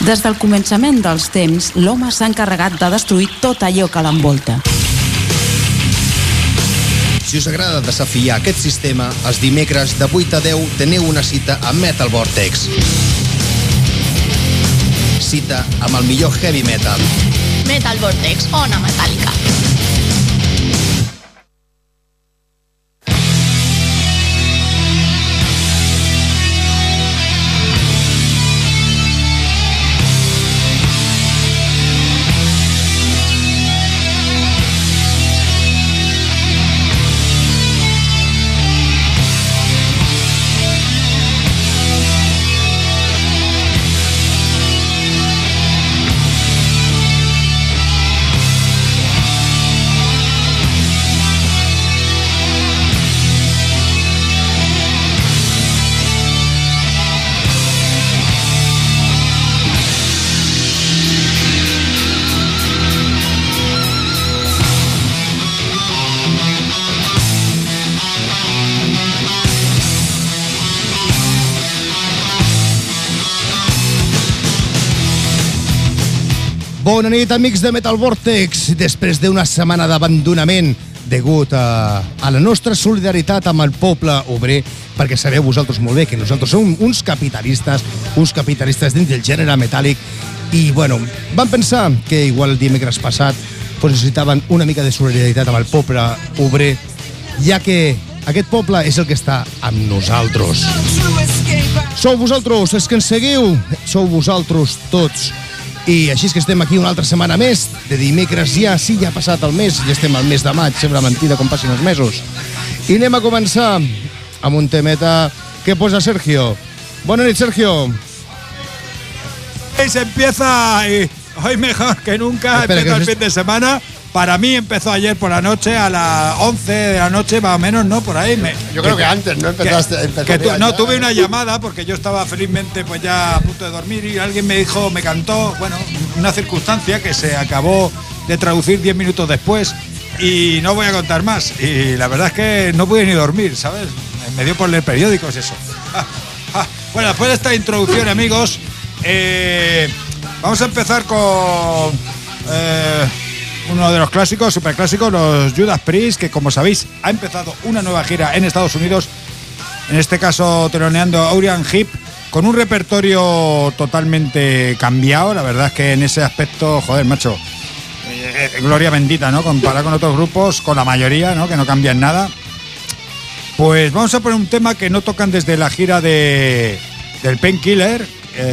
Des del començament dels temps, l'home s'ha encarregat de destruir tot allò que l'envolta. Si us agrada desafiar aquest sistema, els dimecres de 8 a 10 teniu una cita a Metal Vortex. Cita amb el millor heavy metal. Metal Vortex, Ona Metàl·lica. Bona nit, amics de Metal Vortex. Després d'una setmana d'abandonament degut a la nostra solidaritat amb el poble obrer, perquè sabeu vosaltres molt bé que nosaltres som uns capitalistes dins del gènere metàl·lic, i bueno, vam pensar que igual el dimecres passat necessitaven una mica de solidaritat amb el poble obrer, ja que aquest poble és el que està amb nosaltres. Sou vosaltres els que ens seguiu, sou vosaltres tots. I així és que estem aquí una altra setmana més, de dimecres ja, sí, ja ha passat el mes, ja estem al mes de maig, sembla mentida com passin els mesos. I anem a començar amb un temeta que posa Sergio. Bona nit, Sergio. Se empieza hoy mejor que nunca. Espera, empieza que el fin de semana. Para mí empezó ayer por la noche, a las 11 de la noche, más o menos, ¿no? Por ahí. Yo creo que antes, ¿no? Tuve una llamada porque yo estaba felizmente pues ya a punto de dormir y alguien me dijo, me cantó, bueno, una circunstancia que se acabó de traducir 10 minutos después y no voy a contar más. Y la verdad es que no pude ni dormir, ¿sabes? Me dio por leer periódicos eso. Bueno, después de esta introducción, amigos, vamos a empezar con... uno de los clásicos, superclásicos, los Judas Priest, que como sabéis ha empezado una nueva gira en Estados Unidos, en este caso teloneando a Uriah Heep, con un repertorio totalmente cambiado. La verdad es que en ese aspecto, joder, macho, gloria bendita, ¿no? Comparado con otros grupos, con la mayoría, ¿no? Que no cambian nada. Pues vamos a poner un tema que no tocan desde la gira del Painkiller,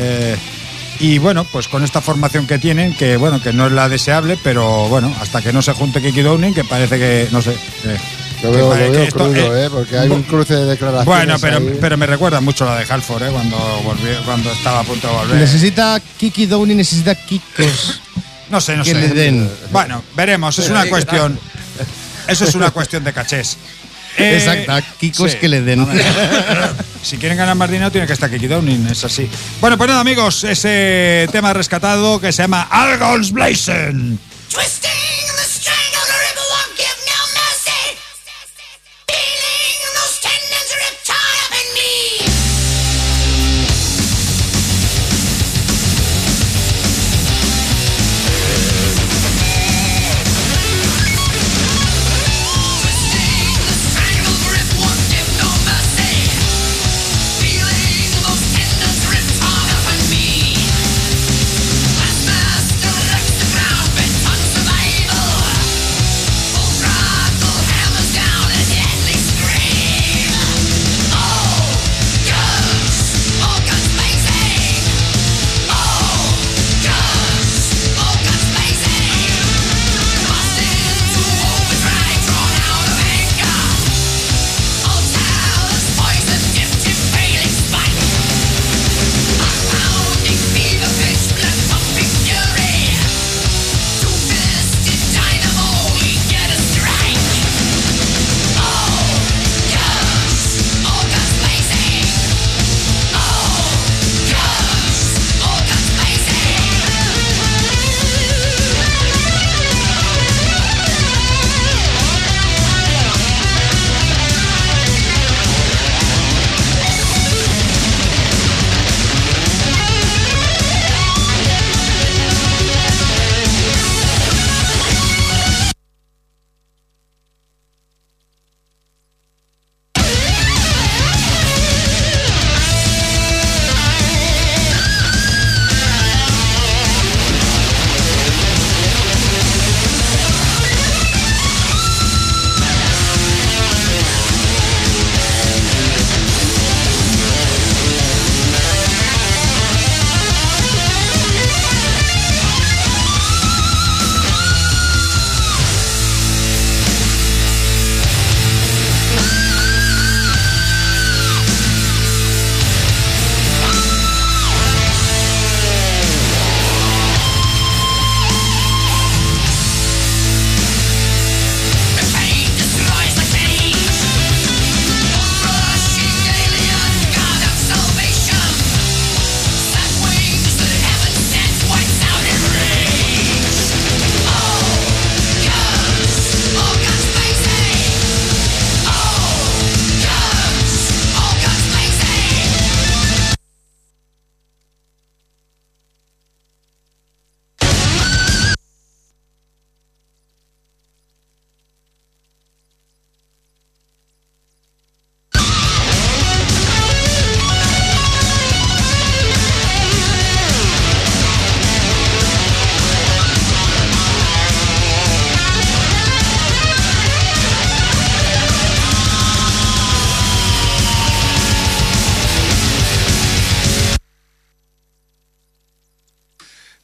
y bueno, pues con esta formación que tienen, que bueno, que no es la deseable, pero bueno, hasta que no se junte Kiki Downing, que parece que, no sé... Lo veo crudo, porque hay un cruce de declaraciones. Bueno, pero me recuerda mucho la de Halford, cuando estaba a punto de volver. Necesita Kiki Downing, necesita Kikos. No sé. Que le den. Bueno, veremos, es una cuestión... Eso es una cuestión de cachés. Exacto, Kikos sí, que le den. Si quieren ganar más dinero tiene que estar Kiki Downing, es así. Bueno, pues nada, amigos, ese tema rescatado que se llama All Guns Blazing. Survive.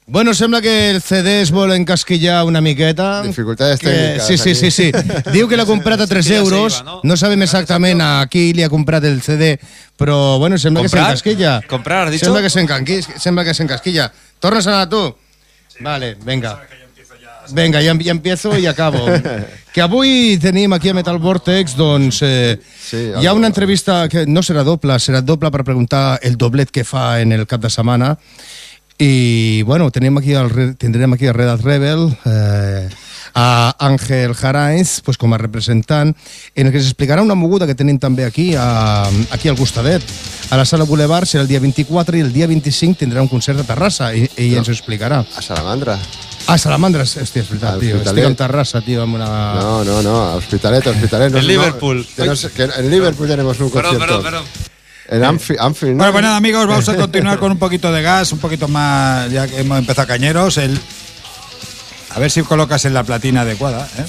Bueno, sembla que el CD es vol encasquillar una miqueta. Dificultades tècniques. Sí. Diu que l'ha comprat a 3 euros. No sabem exactament a qui li ha comprat el CD, però bueno, sembla que s'encasquilla. ¿Comprar, has dicho? Sembla que s'encasquilla. Tornes a anar tu? Vale, venga. Venga, ja empiezo i acabo. Que avui tenim aquí a Metal Vortex, doncs, hi ha una entrevista que no serà doble per preguntar el doblet que fa en el cap de setmana. I, bueno, tindrem aquí a Red Hat Rebel a Ángel Jaraiz pues, com a representant, en el que s'explicarà una moguda que tenim també aquí al costadet, a la Sala Boulevard, serà el dia 24 i el dia 25 tindrà un concert a Terrassa i ens ho explicarà. A Salamandra. A Salamandra, hòstia, és veritat, tio. Estic en Terrassa, tio, amb una... No, Hospitalet. En Liverpool. En Liverpool tenemos un concierto. Perdón. En Anfield, ¿no? Bueno, amigos, vamos a continuar con un poquito de gas, un poquito más, ya que hemos empezado cañeros. A ver si colocas en la platina adecuada, ¿eh?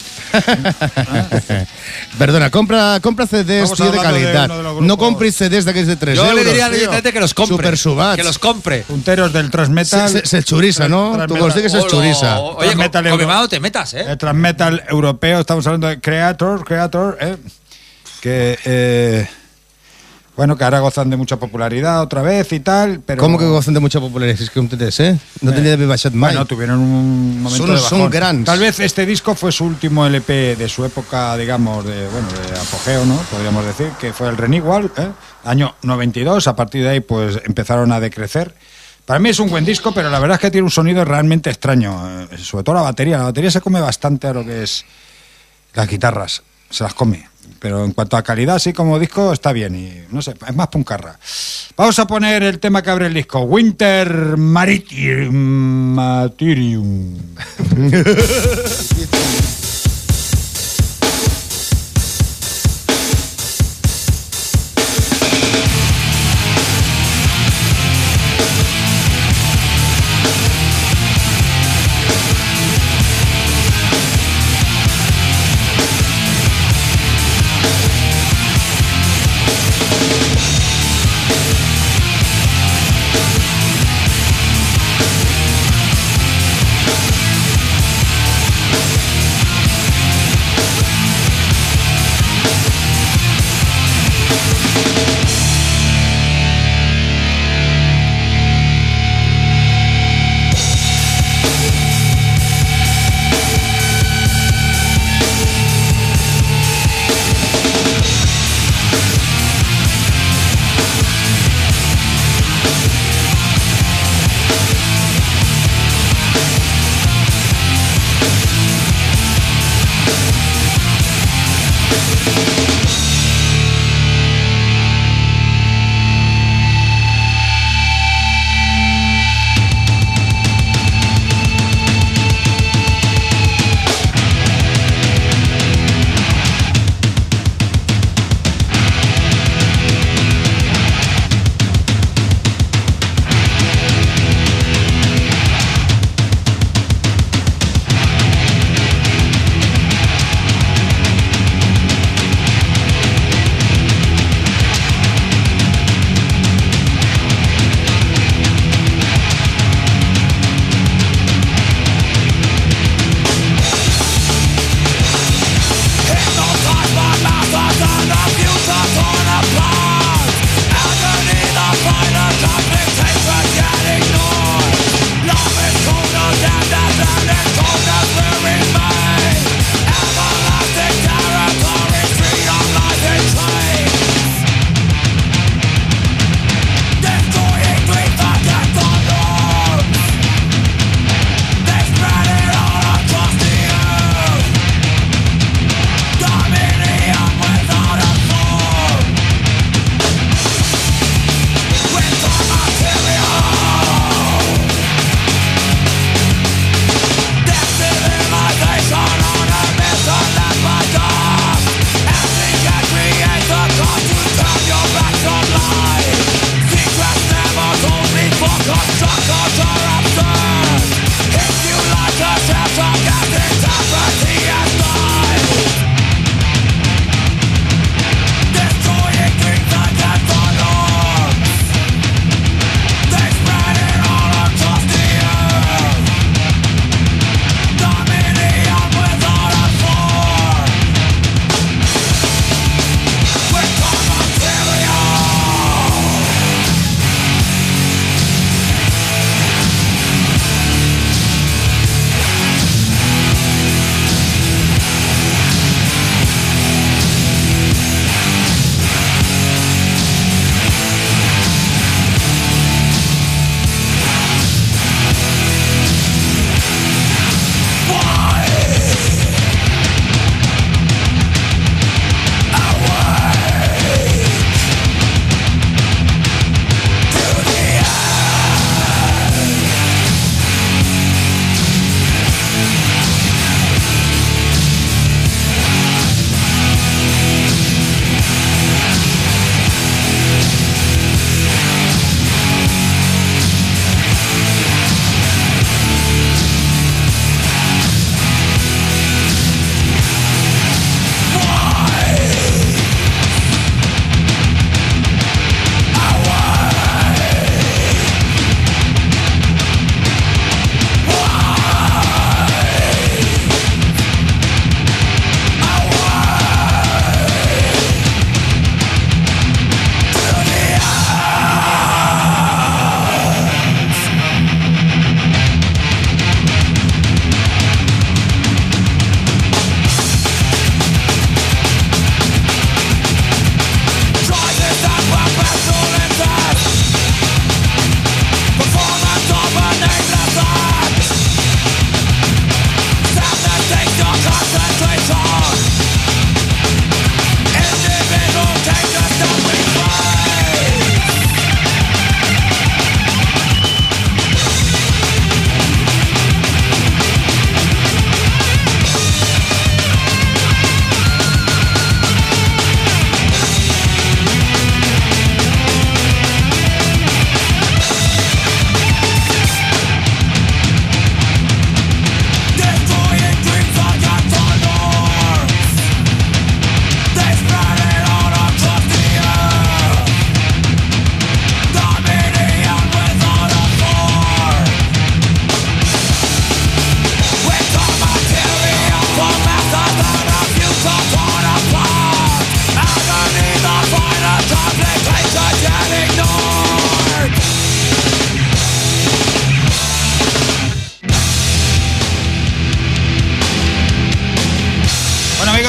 Perdona, compra CDs, tío, de calidad. No compres CDs d'aquells de 3 euros. Yo le diría directamente que los compre. Super subats. Que los compre. Punteros del Transmetal. Se churiza, ¿no? Tú vos dices que se churiza. Oye, con mi mano te metas, ¿eh? El Transmetal europeo, estamos hablando de Creator, ¿eh? Que... Bueno, que ahora gozan de mucha popularidad otra vez y tal, pero... ¿Cómo que gozan de mucha popularidad? Es que un TTS, ¿eh? No tenía de baixat mai. Bueno, tuvieron un momento de bajón. Son grandes. Tal vez este disco fue su último LP de su época, digamos, de apogeo, ¿no? Podríamos decir, que fue el Renewal, año 92. A partir de ahí, pues, empezaron a decrecer. Para mí es un buen disco, pero la verdad es que tiene un sonido realmente extraño. Sobre todo la batería. La batería se come bastante a lo que es las guitarras. Se las come. Pero en cuanto a calidad, sí, como disco, está bien. Y no sé, es más puncarra. Vamos a poner el tema que abre el disco. Winter Maritime.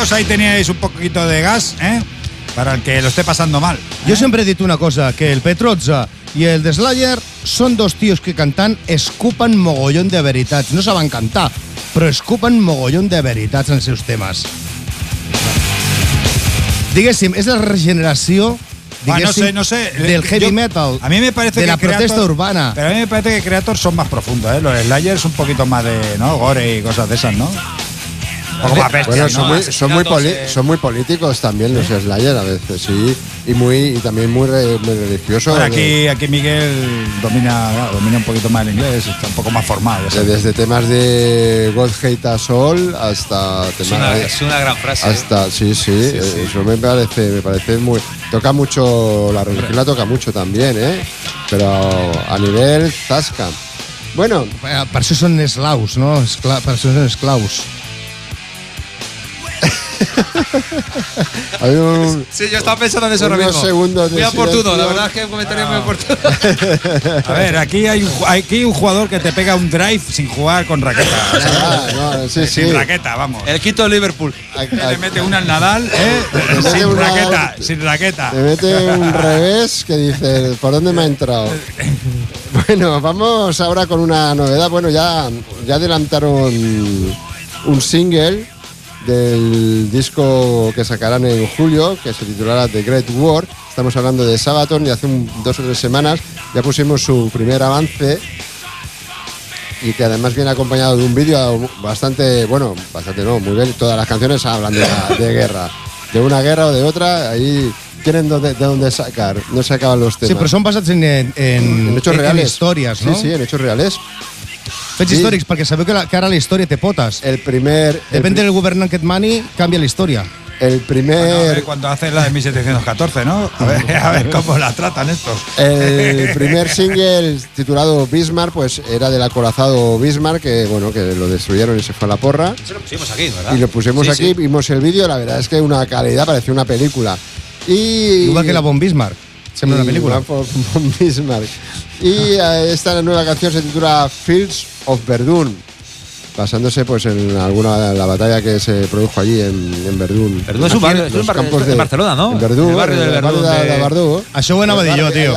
amigos, ahí teníais un poquito de gas, para el que lo esté pasando mal. Jo sempre he dit una cosa, que el Petrozza i el The Slayer són dos tios que cantant escupen mogollon de veritats. No saben cantar, però escupen mogollon de veritats en els seus temes. Diguéssim, és la regeneració no sé, del heavy metal, a mí me parece de que la protesta urbana. Pero a mí me parece que Creator son más profundos, Los Slayers un poquito más de, ¿no? Gore y cosas de esas, ¿no? Un poco más bestias, bueno, ¿no? son muy políticos también los Slayer a veces, sí. Y también muy religiosos. Bueno, aquí Miguel domina un poquito más el inglés, está un poco más formado. Desde temas de God Hate Us All hasta temas... Es una gran frase. Hasta, sí. Eso me parece muy... Toca mucho, la religión la toca mucho también, Pero a nivel zasca. Bueno. Per això són eslaus, no? Per això són esclaus. Sí, yo estaba pensando en eso ahora mismo. Segundos de muy oportuno, silencio. la verdad es que es un comentario muy oportuno. A ver, aquí hay un jugador que te pega un drive sin jugar con raqueta. Sin raqueta, vamos. El quinto de Liverpool. Le mete una al Nadal, sin raqueta. Te mete un revés que dices, ¿por dónde me ha entrado? Bueno, vamos ahora con una novedad. Bueno, ya adelantaron un single del disco que sacarán en julio, que se titulará The Great War. Estamos hablando de Sabaton y hace 2 o 3 semanas ya pusimos su primer avance y que además viene acompañado de un vídeo bastante no, muy bien. Todas las canciones hablan de guerra, de una guerra o de otra, ahí tienen de dónde sacar, no se acaban los temas. Sí, pero son basados en hechos reales. En historias, ¿no? Sí, en hechos reales. Fets històrics, perquè sabeu que ara la història té potes. Depende del governant que et mani, canvia la història. El primer... Bueno, a ver, cuando hacen la de 1714, ¿no? A ver cómo la tratan estos. El primer single titulado Bismarck, pues era del acorazado Bismarck, que lo destruyeron y se fue a la porra. Eso lo pusimos aquí, ¿verdad? Y lo pusimos aquí, vimos el vídeo, la verdad es que una calidad, parecía una película. Igual que la Von Bismarck. Sembla una película. Von Bismarck. Y esta nueva canción se titula Fields of Verdun, basándose pues en la batalla que se produjo allí en Verdun. Verdun es un barrio de Barcelona, ¿no? En Verdun, el barrio de Verdun. Això ho anava a dir jo, tío.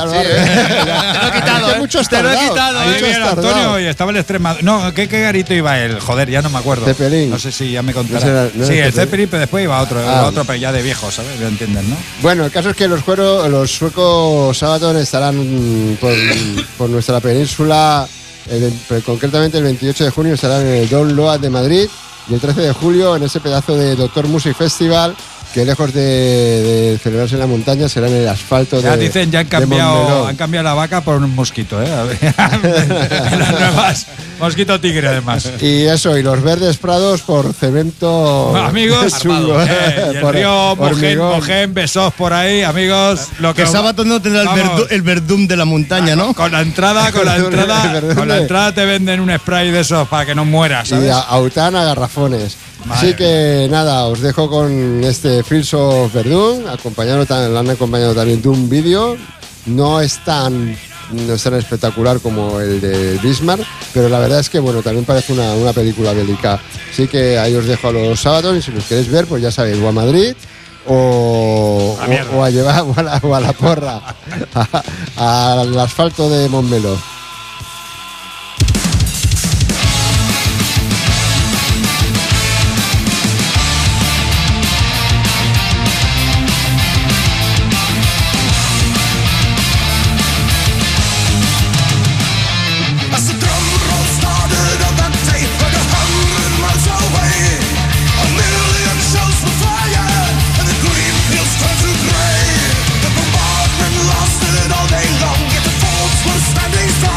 Te lo he quitado, Antonio, y estaba el Extremadura. No, ¿qué garito iba él? Joder, ya no me acuerdo. Zeppelin. No sé si ya me contará. Sí, el Zeppelin, pero después iba otro, pero ya de viejo, ¿sabes? Lo entienden, ¿no? Bueno, el caso es que los suecos Sabaton estarán por nuestra península. Concretamente el 28 de junio estarán en el Don Load de Madrid y el 13 de julio en ese pedazo de Doctor Music Festival que lejos de celebrarse en la montaña será en el asfalto ya de dicen, ya han cambiado la vaca por un mosquito, las nuevas mosquito tigre además. Y eso, y los verdes prados por cemento. Amigos, y el río Mogén, Besós por ahí, amigos. Lo que sábado no tendrá el verdum de la montaña, ¿no? Con la entrada te venden un spray de esos para que no mueras, ¿sabes? Y Aután a garrafones. Así que nada, os dejo con este Fields of Verdun, lo han acompañado también de un vídeo. No es tan espectacular como el de Bismarck, pero la verdad es que también parece una película bélica. Así que ahí os dejo a los sábados y si los queréis ver, pues ya sabéis, o a Madrid o a llevar o a la porra, al asfalto de Montmeló. Standing strong.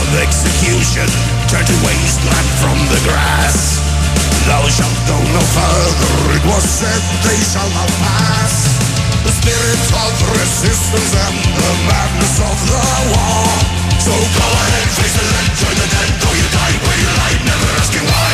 of execution, turn to wasteland from the grass. Thou shalt go no further, it was said they shall not pass. The spirit of resistance and the madness of the war. So go ahead, face it and join the dead, though you die where you lie, never asking why.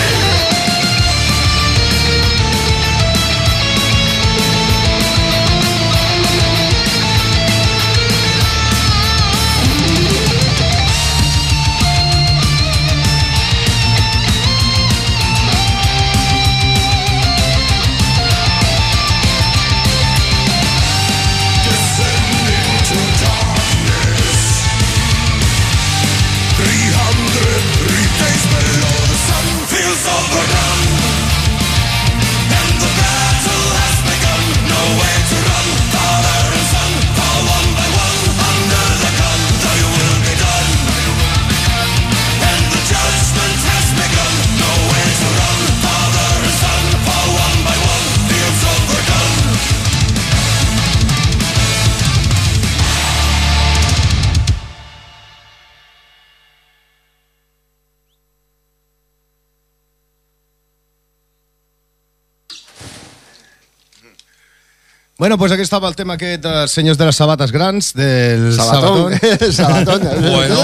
Bueno, pues aquí estava el tema aquest dels senyors de les sabates grans, del Sabatón. Sabatón. Bueno,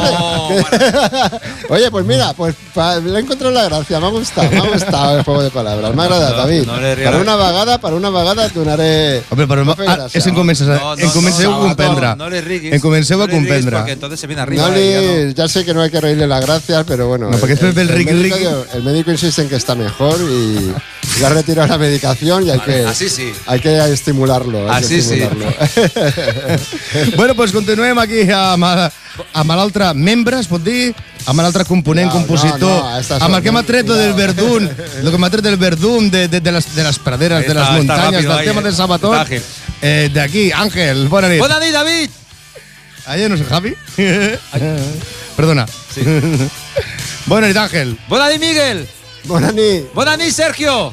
Oye, pues mira, pues le he encontrado la gracia, me ha gustado el juego de palabras, m'ha agradat, David. no le Per una vegada et donaré... Home, però és en comenceu a comprendre. No le riguis. En comenceu a comprendre. Porque entonces se viene arriba. No ya sé que no hay que reírle las gracias, pero bueno. No, porque después ve el rigui. El médico insiste en que está mejor y ya ha retirado la medicación y hay que estimularlo. Así sí. Bueno, pues continuem aquí amb l'altre membre, es pot dir, amb l'altre component, compositor, amb el que m'ha tret del Verdún, de les praderes, de les muntanyes, del tema de Sabatón. D'aquí, Ángel, bona nit. Bona nit, David. Ayer no sé, Javi. Perdona. Sí. Bona nit, Ángel. Bona nit, Miguel. Bona nit. Bona nit, Sergio.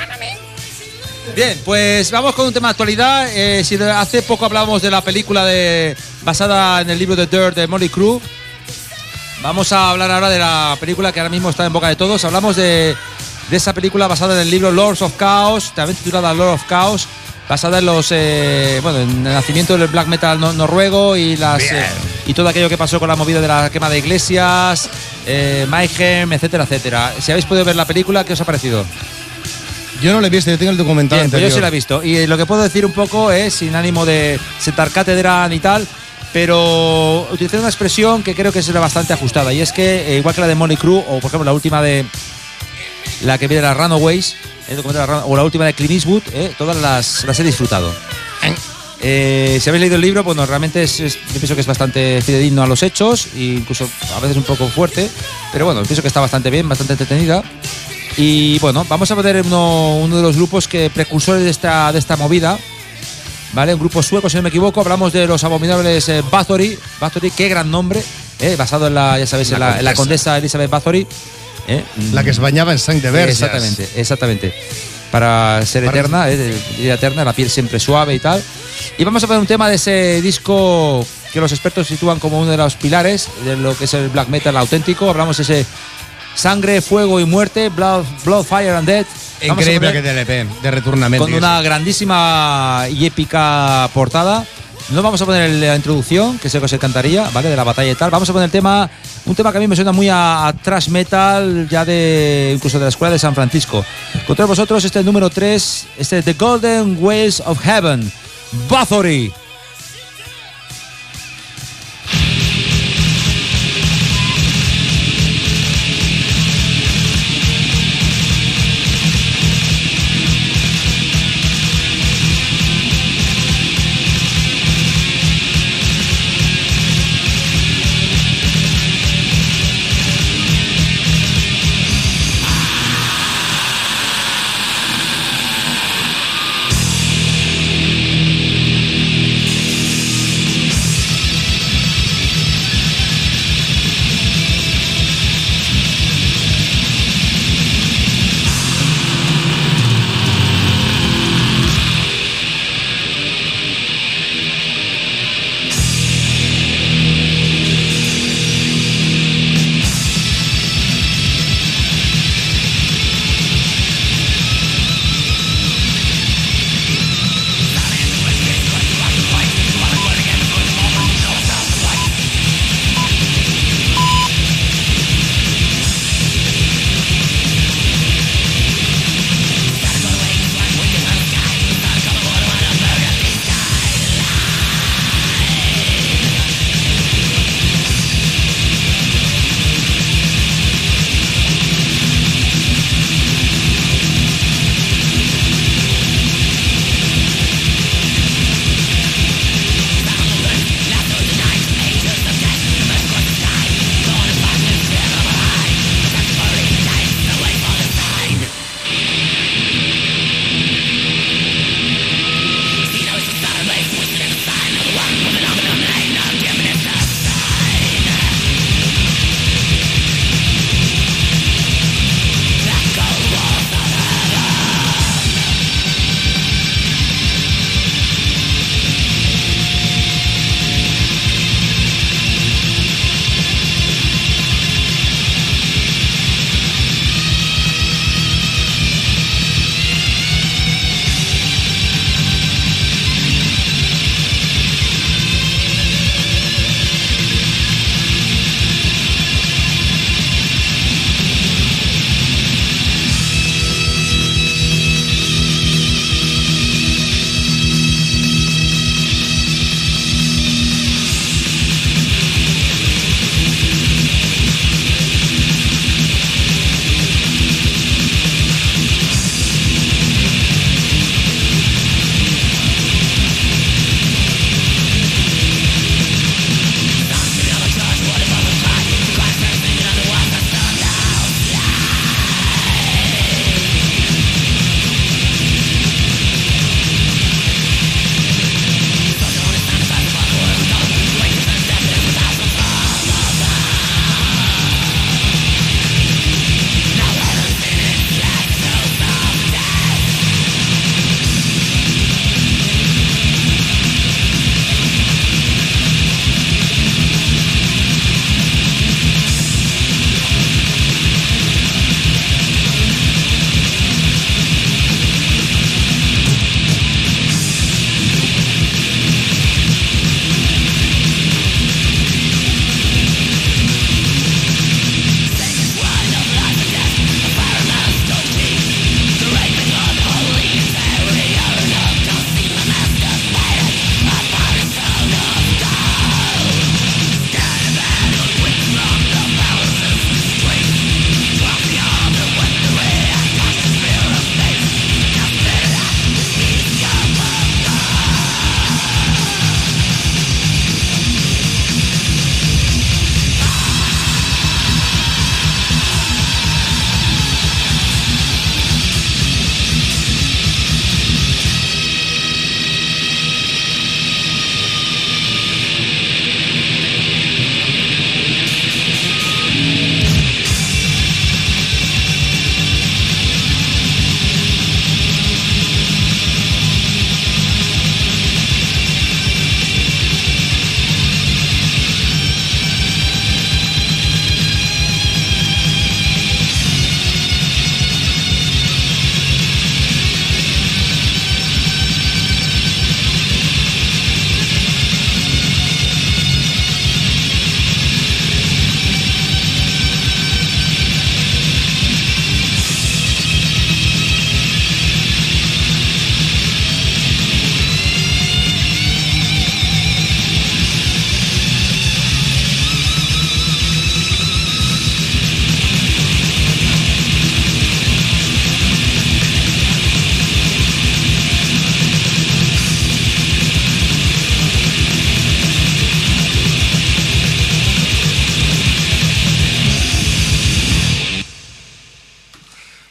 Bien, pues vamos con un tema de actualidad. Si hace poco hablábamos de la película basada en el libro de Dirt de Mötley Crüe, vamos a hablar ahora de la película que ahora mismo está en boca de todos. Hablamos de esa película basada en el libro Lords of Chaos, también titulada Lord of Chaos, basada en en el nacimiento del black metal noruego y y todo aquello que pasó con la movida de la quema de iglesias, Mayhem, etcétera, etcétera. Si habéis podido ver la película, ¿qué os ha parecido? Yo no lo he visto, yo tengo el documental Bien, anterior. Pues yo sí la he visto. Y lo que puedo decir un poco es, sin ánimo de sentar cátedra ni tal, pero utilicé una expresión que creo que es bastante ajustada. Y es que, igual que la de Mötley Crüe, o por ejemplo la última de la que viene de las Runaways, o la última de Clint Eastwood, todas las he disfrutado. Si habéis leído el libro, bueno, realmente yo pienso que es bastante fidedigno a los hechos, e incluso a veces un poco fuerte, pero bueno, pienso que está bastante bien, bastante entretenida. Y bueno, vamos a ver uno de los grupos precursores de esta movida, ¿vale? Un grupo sueco, si no me equivoco. Hablamos de los abominables Bathory. Bathory, qué gran nombre, basado en ya sabéis, en la condesa Elizabeth Bathory. La que se bañaba en sang de Verges. Exactamente. Para ser eterna, eterna, la piel siempre suave y tal. Y vamos a ver un tema de ese disco que los expertos sitúan como uno de los pilares de lo que es el black metal auténtico. Hablamos de ese Sangre, Fuego y Muerte, Blood, Fire and Death. Increïble aquest LP, de returnament. Con una grandísima y épica portada. No vamos a poner la introducción, que sé que os encantaría, ¿vale? De la batalla y tal. Vamos a poner un tema que a mí me suena muy a thrash metal, ya incluso de la escuela de San Francisco. Con todos vosotros, este es el número 3, The Golden Ways of Heaven, Bathory.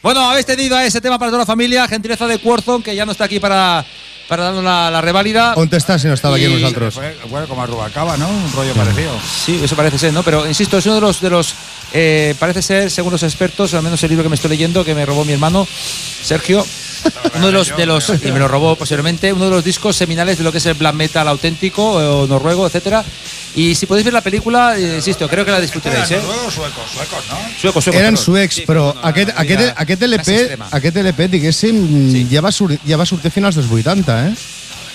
Bueno, habéis tenido a ese tema para toda la familia, gentileza de Cuarzón, que ya no está aquí para darnos la reválida. On està si no estava aquí amb nosaltres? Bueno, como a Rubalcaba, ¿no? Un rollo parecido. Sí, eso parece ser, ¿no? Pero insisto, es uno de los parece ser, según los expertos, al menos el libro que me estoy leyendo, que me robó mi hermano Sergio, uno de los y me lo robó posiblemente, uno de los discos seminales de lo que es el black metal auténtico, o noruego, etcétera. Y si podéis ver la película, insisto, creo que la disfrutaréis, ¿eh? Noruegos, suecos, ¿no? Suecos, Eren perdón. suecs, Sí, però no, aquest LP, diguéssim, Sí. ja va sortir a finals dels 80, eh?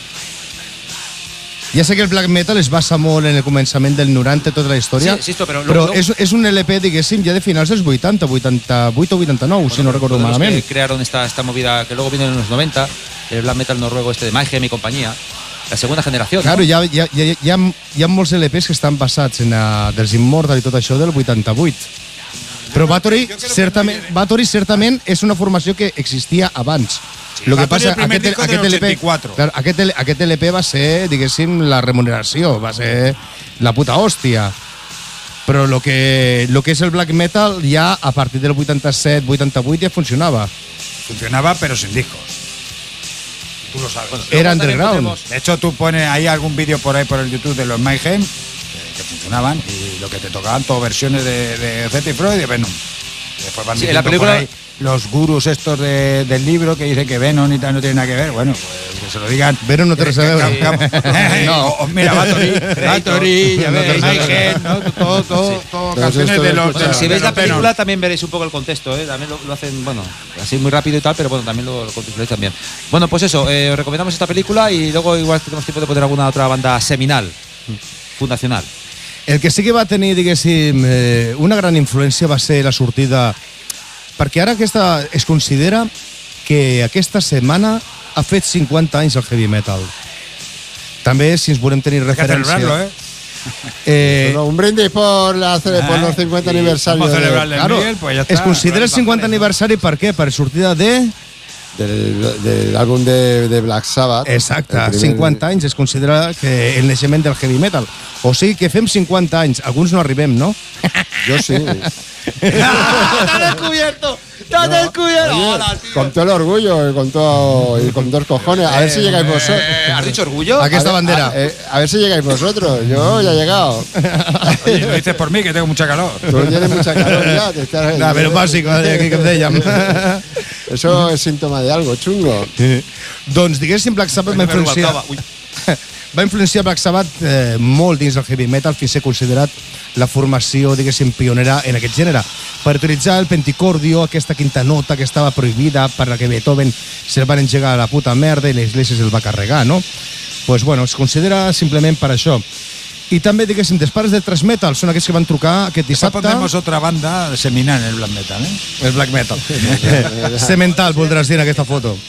Ja sé que el black metal es basa molt en el començament del 90, tota la història, Sí, insisto, però és un LP, diguéssim, ja de finals dels 80, 88 o 89, si no recordo Los malament. que crearon esta movida que luego vino en los 90, el black metal noruego de Mayhem y compañía, la segunda generación. Claro, ¿no? hi ha molts LPs que estan basats en dels Immortal i tot això del 88. Però Bathory certament és una formació que existia abans. Lo que Bathory passa, el primer disco del 84. Claro, aquest LP va ser, diguéssim, la remuneració, va ser la puta hòstia. Però lo que és el black metal ja a partir del 87, 88 ja funcionava. Funcionaba, pero sin discos. Tú lo sabes. Era underground. De hecho, tú pones ahí algún vídeo por ahí por el YouTube de los Mayhem que funcionaban y lo que te tocaban todas versiones de Zeta y Freud y de Venom. Y después van Sí, diciendo la película- por ahí los gurús estos del libro que dicen que Venom y tal no tiene nada que ver. Bueno, pues que se lo digan. Venom no té res a veure. No, mira, Bathory, ya No té ves, res a veure. Mayhem, ¿no? Todo Pero canciones esto de lo los. escuchas. de Si veis los la película Venom. también veréis un poco el contexto, ¿eh? También lo hacen, bueno, así muy rápido y tal, pero bueno, también lo contextualizáis también. Bueno, pues eso, os recomendamos esta película y luego igual tenemos tiempo de poner alguna otra banda seminal, fundacional. El que sí que va tenir, diguéssim, una gran influència va ser la sortida... Perquè ara es considera que aquesta setmana ha fet 50 anys el heavy metal. També, si ens volem tenir Hay que referència... celebrarlo, ¿eh? Bueno, un brindis por los 50 aniversarios Vamos a celebrarle el Claro, Miguel, pues ya está. es considera el 50 aniversari per què? Per sortida de... del álbum de Black Sabbath. Exacte, El primer- 50 anys es considera que el naixement del heavy metal. O sigui que fem 50 anys, alguns no arribem, no? Yo sí. ¡Está descubierto! ¡Está descubierto! Oye, Hola, tío. con todo el orgullo y con dos cojones. A ver si llegáis vosotros. ¿Has dicho orgullo? Aquesta bandera. A ver si llegáis vosotros. Yo ya he llegado. Oye, lo dices por mí, que tengo mucha calor. Tú tienes mucha calor ya. Te estás- No, però bàsic, aquí que em dèiem. Eso es síntoma de algo chungo. Doncs, diguéssim, Black Sabbath va influenciar... Va influenciar Black Sabbath molt dins del heavy metal, fins a ser considerat la formació, diguéssim, pionera en aquest gènere. Per utilitzar el penticordio, aquesta quinta nota que estava prohibida, per la que Beethoven se'l van engegar a la puta merda i l'Església se'l va carregar, no? Pues bueno, es considera simplement per això. I també, diguéssim, dels pares del thrash metal són aquells que van trucar aquest Después dissabte... pondremos otra banda seminal en el black metal, ¿eh? El black metal. Cemental, voldràs dir en aquesta foto.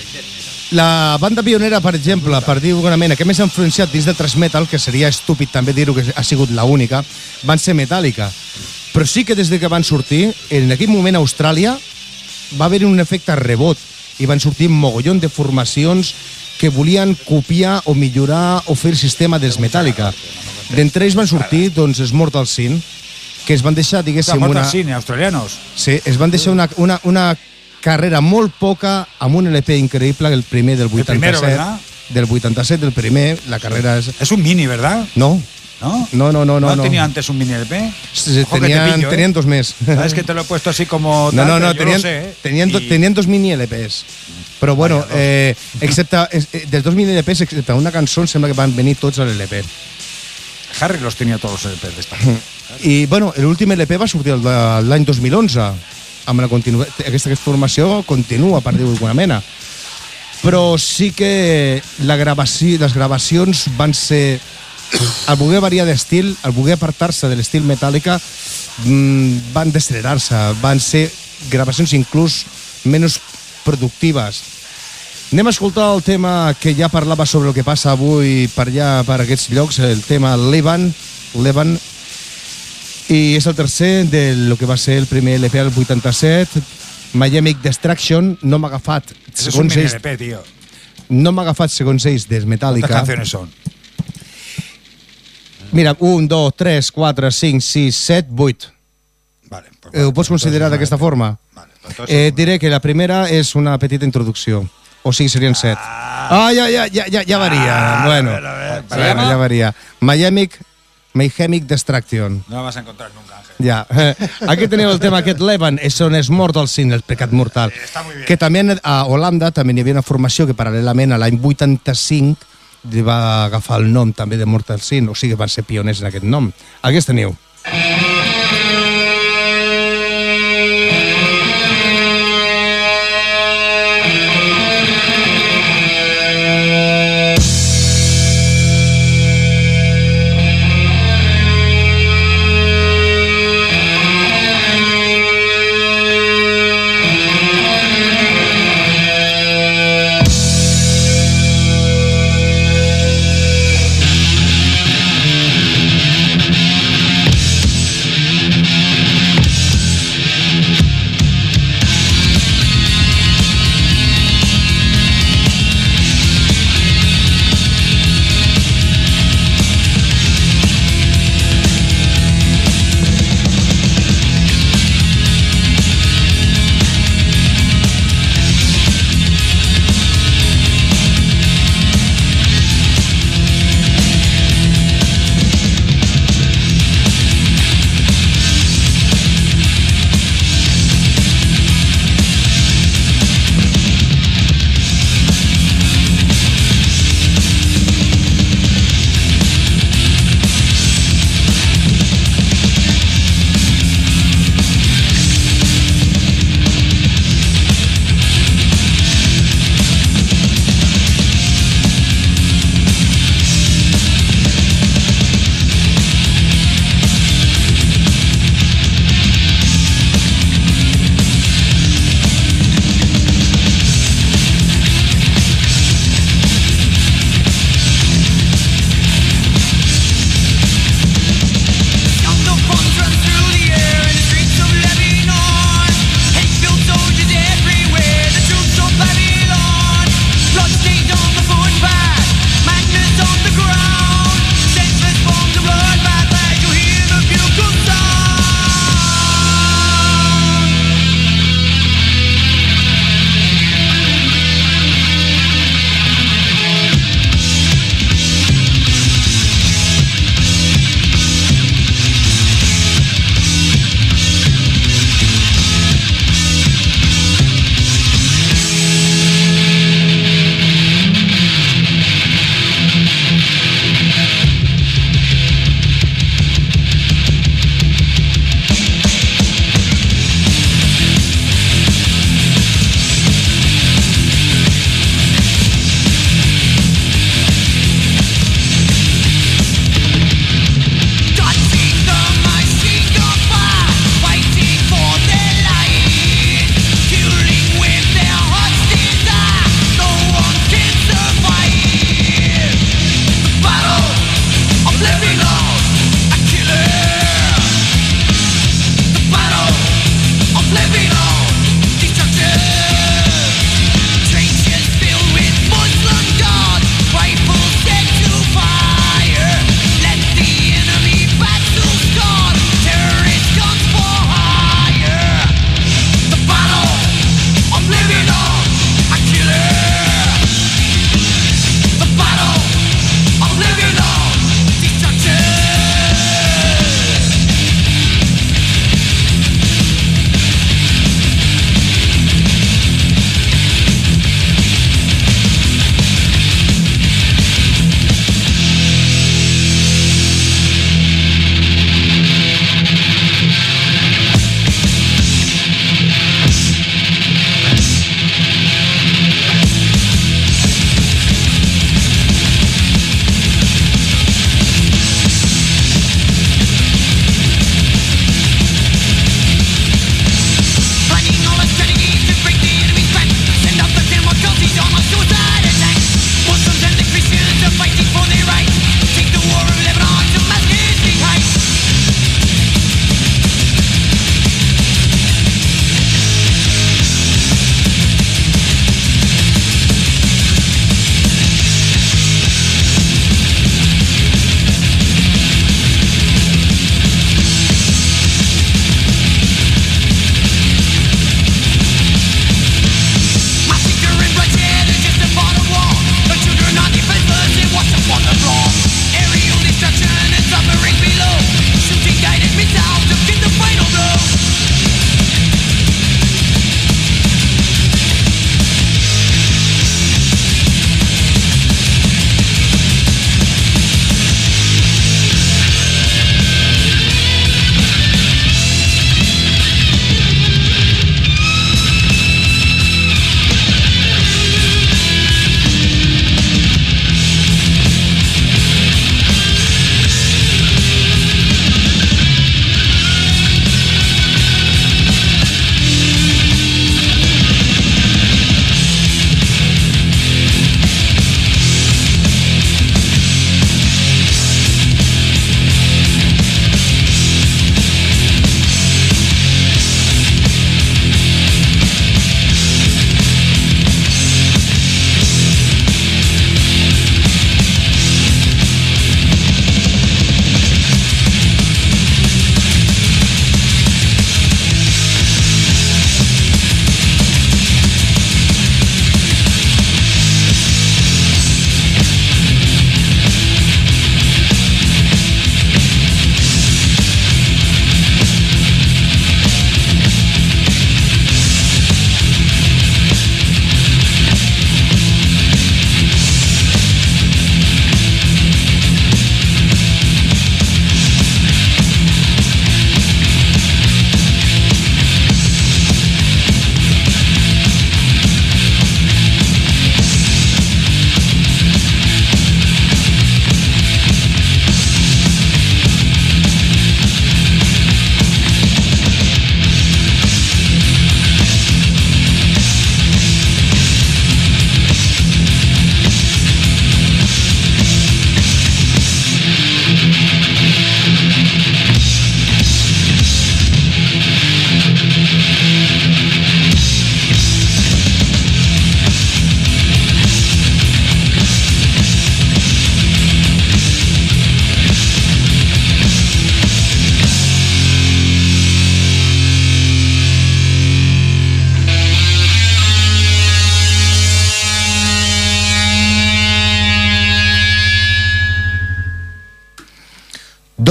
La banda pionera, per exemple, per dir alguna mena, que més ha influenciat dins del thrash metal, que seria estúpid també dir-ho que ha sigut la única, van ser Metallica. Però sí que des de que van sortir, en aquell moment a Austràlia, va haver un efecte rebot i van sortir un mogollon de formacions que volien copiar o millorar o fer el sistema dels Metallica. D'entre ells van sortir, doncs, els Mortal Sin, que es van deixar, diguéssim, Mortal una... Sin, australianos. Sí, es van deixar una carrera molt poca amb un LP increïble, el primer del 87. primero, ¿verdad? Del 87, el primer, la carrera és... Es un mini, ¿verdad? No, ¿No? no. ¿No tenía antes un mini LP? Sí, Ojo que te pillo, ¿eh? tenien dos més. Sabes que te lo he puesto así como No, tal, no, pero yo tenien, lo sé, ¿eh? tenien dos mini LPs. Però bueno, excepte dels dos mini LPs, excepte una cançó, em sembla que van venir tots a l'LP. Harry los tenía todos los LPs de esta. I bueno, l'últim LP va sortir l'any 2011, amb la aquesta formació continua, per dir-ho d'alguna mena. Però sí que les gravacions van ser... Al voler variar d'estil, al voler apartar-se de l'estil Metallica, van decelerar-se, van ser gravacions inclús menys productives. Anem a escoltar el tema que ja parlava sobre el que passa avui per allà, per aquests llocs, el tema Levan, i és el tercer de lo que va ser el primer LP al 87, Miami Destruction. No m'ha agafat, Ese es un segons mini ells, LP, tío. no m'ha agafat, segons ells, des ¿Cuántas Metallica. canciones son? Mira, 1, 2, 3, 4, 5, 6, 7, 8. Vale. Pues Ho pots considerar d'aquesta forma? Vale. Diré que la primera és una petita introducció. O sigui, serien 7. Ja varia. Bueno, ja varia. Mayhemic Distraction. No la vas a encontrar nunca, Ángel. Ja. Aquí teniu el tema aquest, Levan, és on és Mortal Sin, el pecat mortal. Està muy bien. Que també a Holanda també hi havia una formació que paral·lelament a l'any 85 va agafar el nom també de Mortal Sin, o sigui, van ser pioners en aquest nom. Aquí teniu.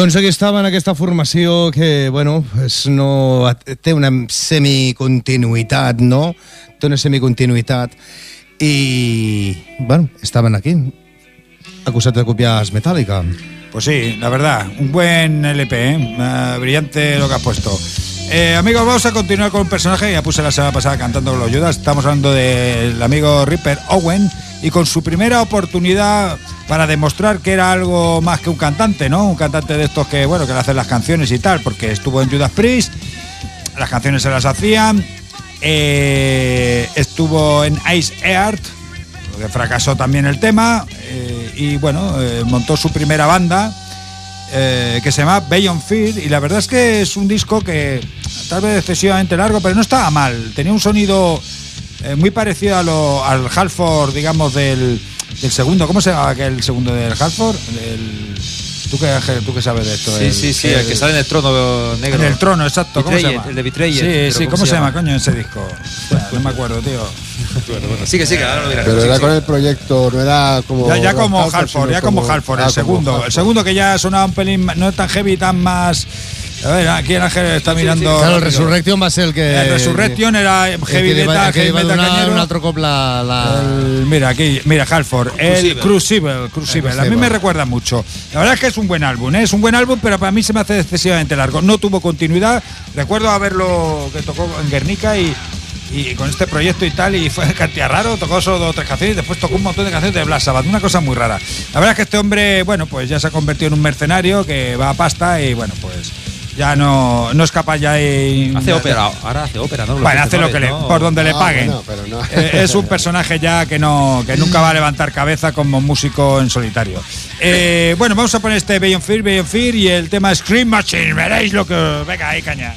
Doncs aquí estava en aquesta formació que, bueno, no, té una semicontinuïtat, no? Té una semicontinuïtat i, bueno, estaven aquí, acusats de copiar Metallica. Pues sí, la verdad, un buen LP, brillante lo que has puesto. Amigos, vamos a continuar con un personaje que ya puse la semana pasada cantando con los Judas. Estamos hablando del amigo Ripper Owen y con su primera oportunidad para demostrar que era algo más que un cantante, ¿no? Un cantante de estos que, bueno, que le hacen las canciones y tal, porque estuvo en Judas Priest, las canciones se las hacían, estuvo en Ice Earth, que fracasó también el tema, y bueno, montó su primera banda, que se llama Beyond Fear, y la verdad es que es un disco que tal vez excesivamente largo, pero no estaba mal, tenía un sonido muy parecido al Halford, digamos, del segundo. ¿Cómo se llama aquel segundo del Halford? ¿Tú qué sabes de esto? Sí, el que sale en el trono negro. En el trono, exacto. ¿Cómo se llama? El de Betrayer. Sí, ¿cómo se llama, coño, ese disco? No me acuerdo, tío. Bueno, sigue, ahora lo dirás. Pero era con el proyecto, no era como... Ya como Halford, el segundo. El segundo que ya sonaba un pelín, no tan heavy, tan más... A ver, aquí el Ángel está mirando... Claro, el Resurrection va a ser el que... El Resurrection era heavy metal, heavy metal cañero. Un altre cop Mira, aquí, Halford, el Crucible. A mí me recuerda mucho. La verdad es que es un buen álbum, es un buen álbum, pero para mí se me hace excesivamente largo. No tuvo continuidad. Recuerdo haberlo que tocó en Guernica y con este proyecto y tal, y fue cantidad raro, tocó solo 2 o 3 canciones y después tocó un montón de canciones de Black Sabbath, una cosa muy rara. La verdad es que este hombre, bueno, pues ya se ha convertido en un mercenario que va a pasta y bueno, pues ya no es capaz ya de... Hace ópera, ahora hace ópera, ¿no? Bueno, hace lo que por donde le paguen. Bueno, pero no. Es un personaje ya que nunca va a levantar cabeza como músico en solitario. Bueno, vamos a poner este Beyond Fear y el tema Scream Machine, veréis lo que... Venga, ahí caña.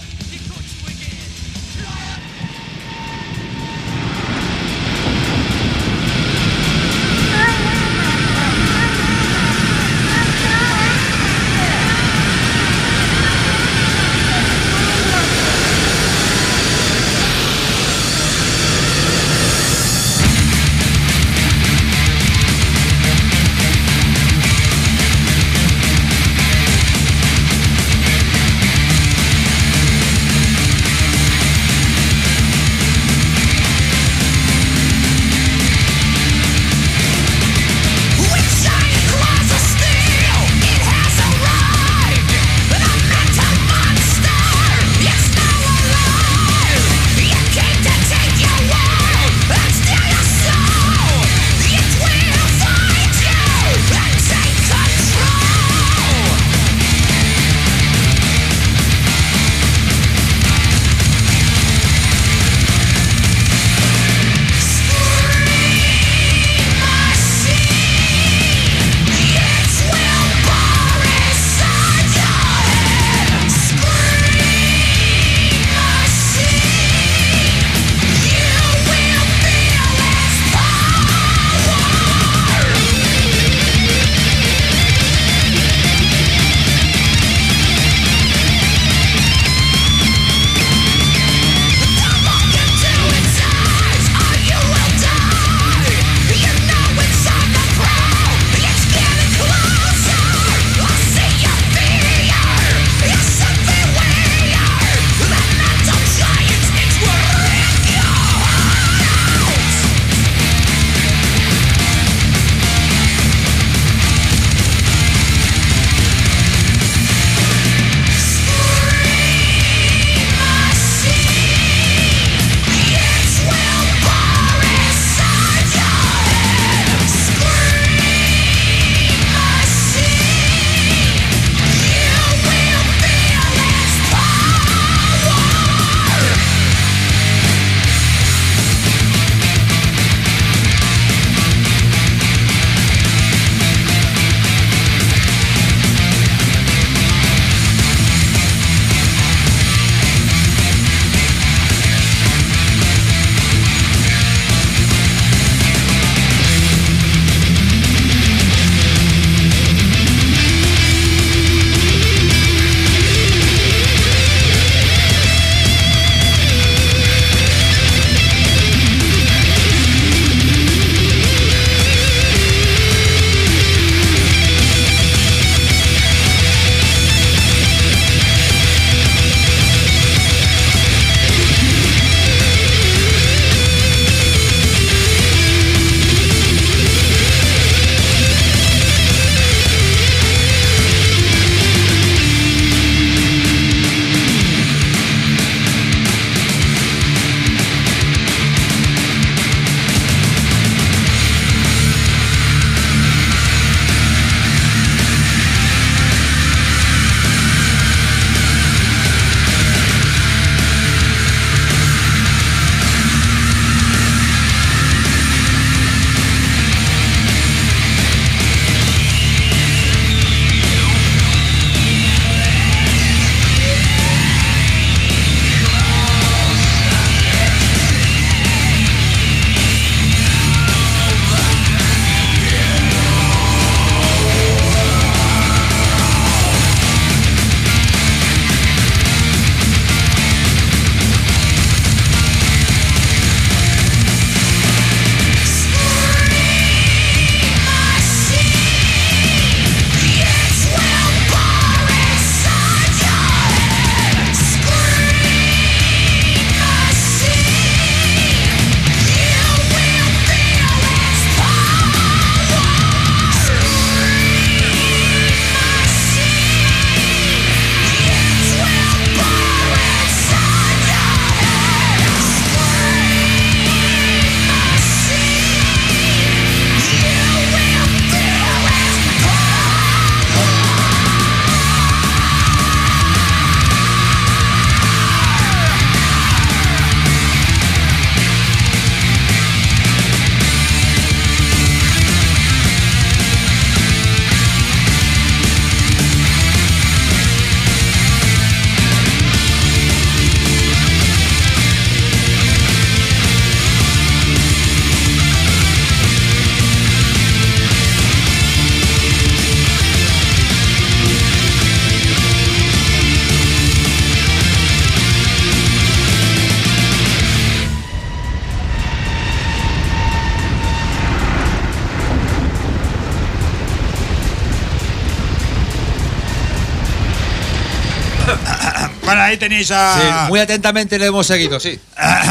ahí tenéis a... Sí, muy atentamente le hemos seguido, sí.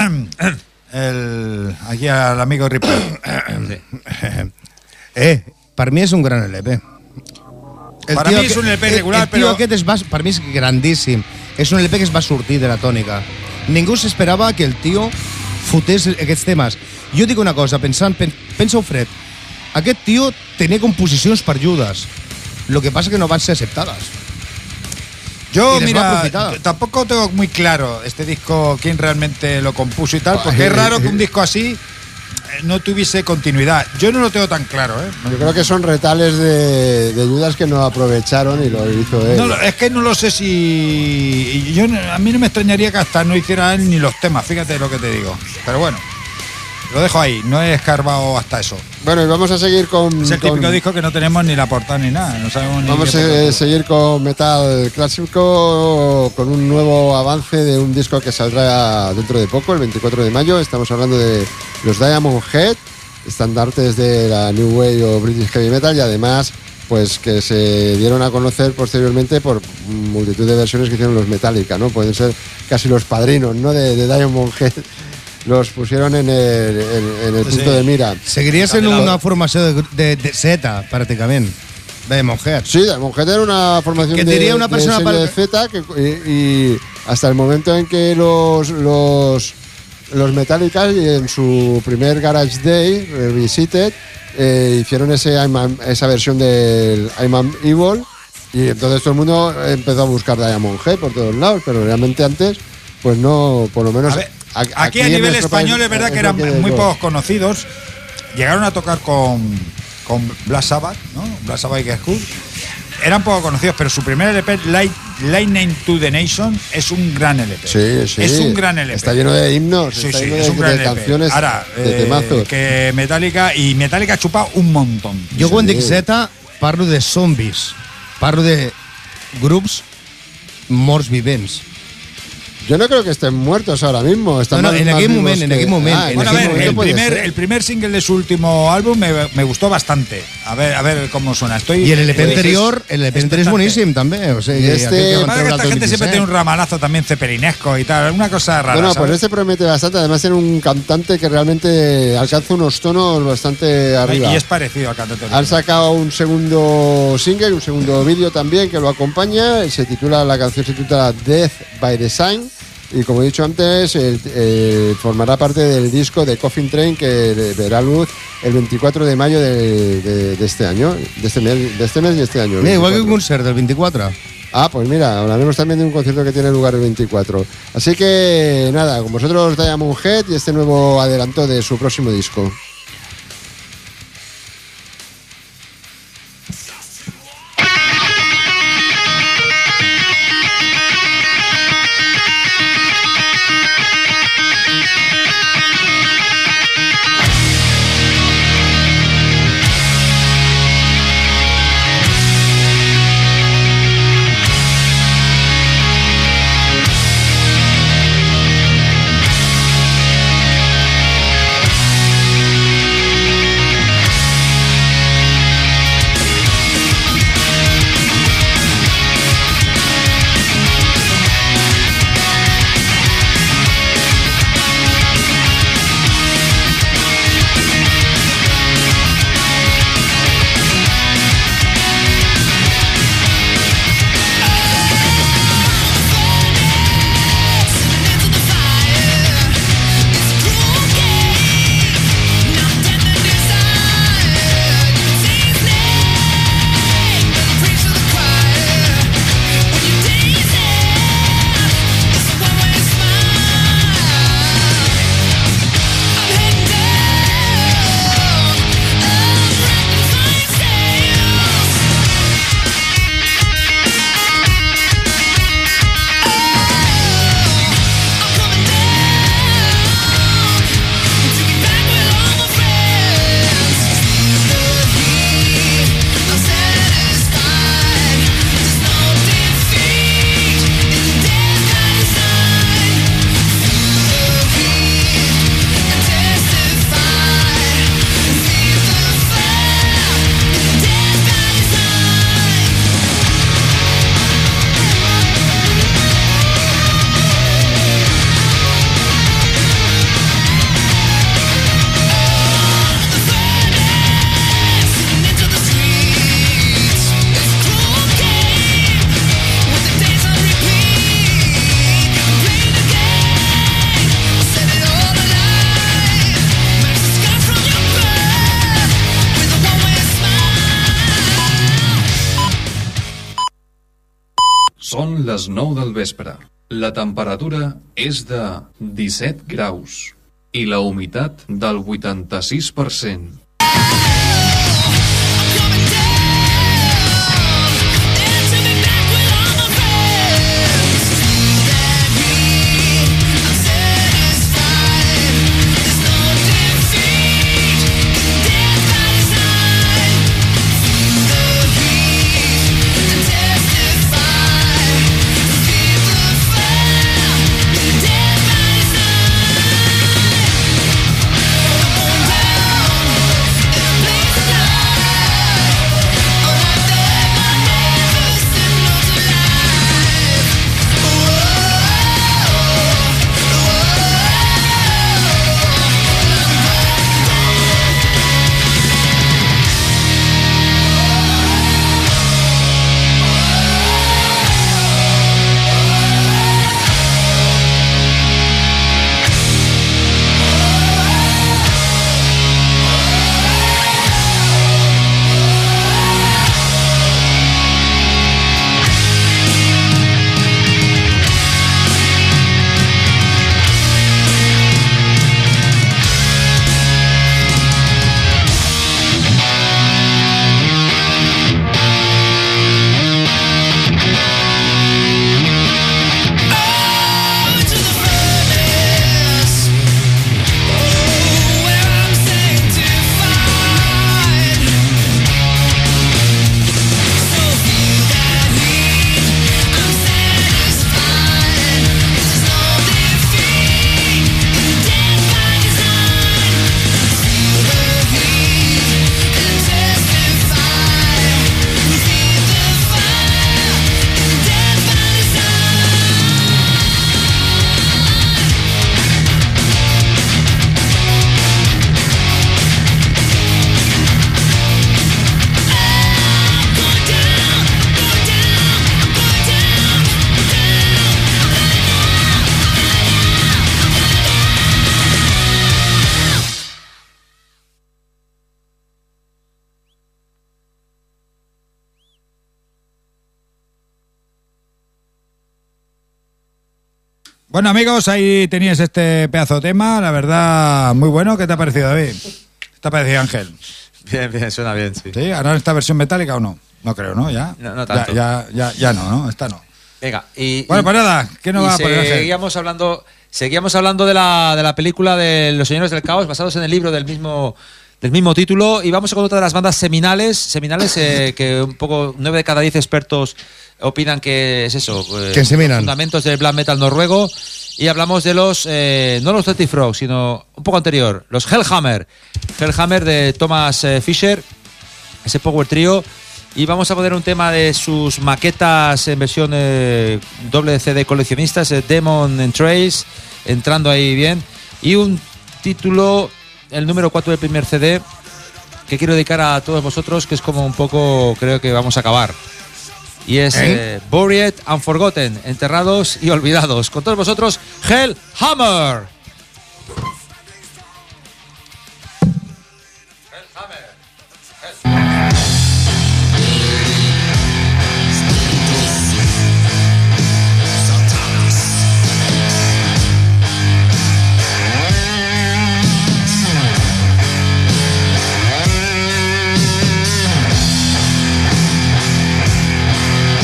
Aquí al amigo Ripper. Per mi és un gran LP. Per mi és un LP regular, el tio però... aquest per mi és grandíssim. És un LP que es va sortir de la tònica. Ningú s'esperava que el tio fotés aquests temes. Jo dic una cosa, pensa-ho fred. Aquest tio tenia composicions per Judas. Lo que pasa que no van ser aceptadas. Yo, y les va mira, aprovechar. tampoco tengo muy claro este disco quién realmente lo compuso y tal, porque es raro que un disco así no tuviese continuidad. Yo no lo tengo tan claro, ¿eh? Yo creo que son retales de Judas que no aprovecharon y lo hizo él. No, es que no lo sé si... a mí no me extrañaría que hasta no hiciera él ni los temas, fíjate lo que te digo. Pero bueno, lo dejo ahí, no he escarbado hasta eso. Bueno, y vamos a seguir con... Es el típico disco que no tenemos ni la portada ni nada, no sabemos ni... Vamos a seguir con metal clásico, con un nuevo avance de un disco que saldrá dentro de poco, el 24 de mayo. Estamos hablando de los Diamond Head, estandartes de la New Wave o British Heavy Metal, y además pues que se dieron a conocer posteriormente por multitud de versiones que hicieron los Metallica, ¿no? Pueden ser casi los padrinos, ¿no? de Diamond Head. Los pusieron en el punto de mira. Seguiria sent una formació de Z, pràcticament, de Monhead. Sí, de Monhead era una formación que diría una persona de Z y hasta el momento en que los Metallica en su primer Garage Day Revisited hicieron esa versión del I'm Am Evil, y entonces todo el mundo empezó a buscar Diamond Head por todos lados, pero realmente antes pues no, por lo menos... Aquí a nivel español es verdad que eran muy pocos conocidos. Llegaron a tocar con Black Sabbath, ¿no? Black Sabbath y Skull. Eran poco conocidos, pero su primer LP, Lightning to the Nation, es un gran LP. Sí. Es un gran LP. Está lleno de himnos, sí, está lleno es un de gran LP. canciones, ahora, de temazos. Que Metallica ha chupado un montón. Jo quan dic Z parlo de zombis, parlo de grups morts vivents. Yo no creo que estén muertos ahora mismo. Están No, en aquel moment. Bueno, a ver, el primer single de su último álbum me gustó bastante. A ver cómo suena. Y el LP anterior, es buenísimo también. O sea, y este... Esta gente siempre tiene un ramalazo también cepelinesco y tal, una cosa rara. Bueno, ¿sabes? pues este promete bastante. Además tiene un cantante que realmente alcanza unos tonos bastante arriba. Y es parecido al cantante. Han sacado un segundo single, un segundo vídeo también que lo acompaña. La canción se titula Death by Design. Y como he dicho antes, formará parte del disco de Coffin Train, que verá luz el 24 de mayo de este año, de este mes y este año. Igual que un concert del 24. Ah, pues mira, hablaremos también de un concierto que tiene lugar el 24. Así que nada, con vosotros Diamond Head y este nuevo adelanto de su próximo disco. Són les 9 del vespre. La temperatura és de 17 graus i la humitat del 86%. Bueno, amigos, ahí teníais este pedazo de tema, la verdad, muy bueno. ¿Qué te ha parecido, David? ¿Qué te ha parecido, Ángel? Bien, suena bien, sí. ¿Sí? ¿Ahora esta versión metálica o no? No creo, ¿no? ¿Ya? No tanto. Ya no, esta no. Venga, bueno, pues nada, ¿qué nos va a poner, Ángel? Seguíamos hablando de la película de Los Señores del Caos, basados en el libro del mismo título, y vamos con otra de las bandas seminales que un poco 9 de cada 10 expertos opinan que es eso, que seminan. Fundamentos del black metal noruego, y hablamos de los no los Dirty Frogs, sino un poco anterior, los Hellhammer de Thomas Fisher, ese power trio, y vamos a poner un tema de sus maquetas en versión doble CD coleccionistas, Demon and Trace, entrando ahí bien, y un título, el número 4 del primer CD, que quiero dedicar a todos vosotros, que es como un poco, creo que vamos a acabar. Y es Buried and Forgotten, enterrados y olvidados. Con todos vosotros, Hellhammer.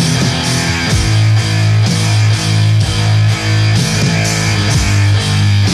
Hellhammer.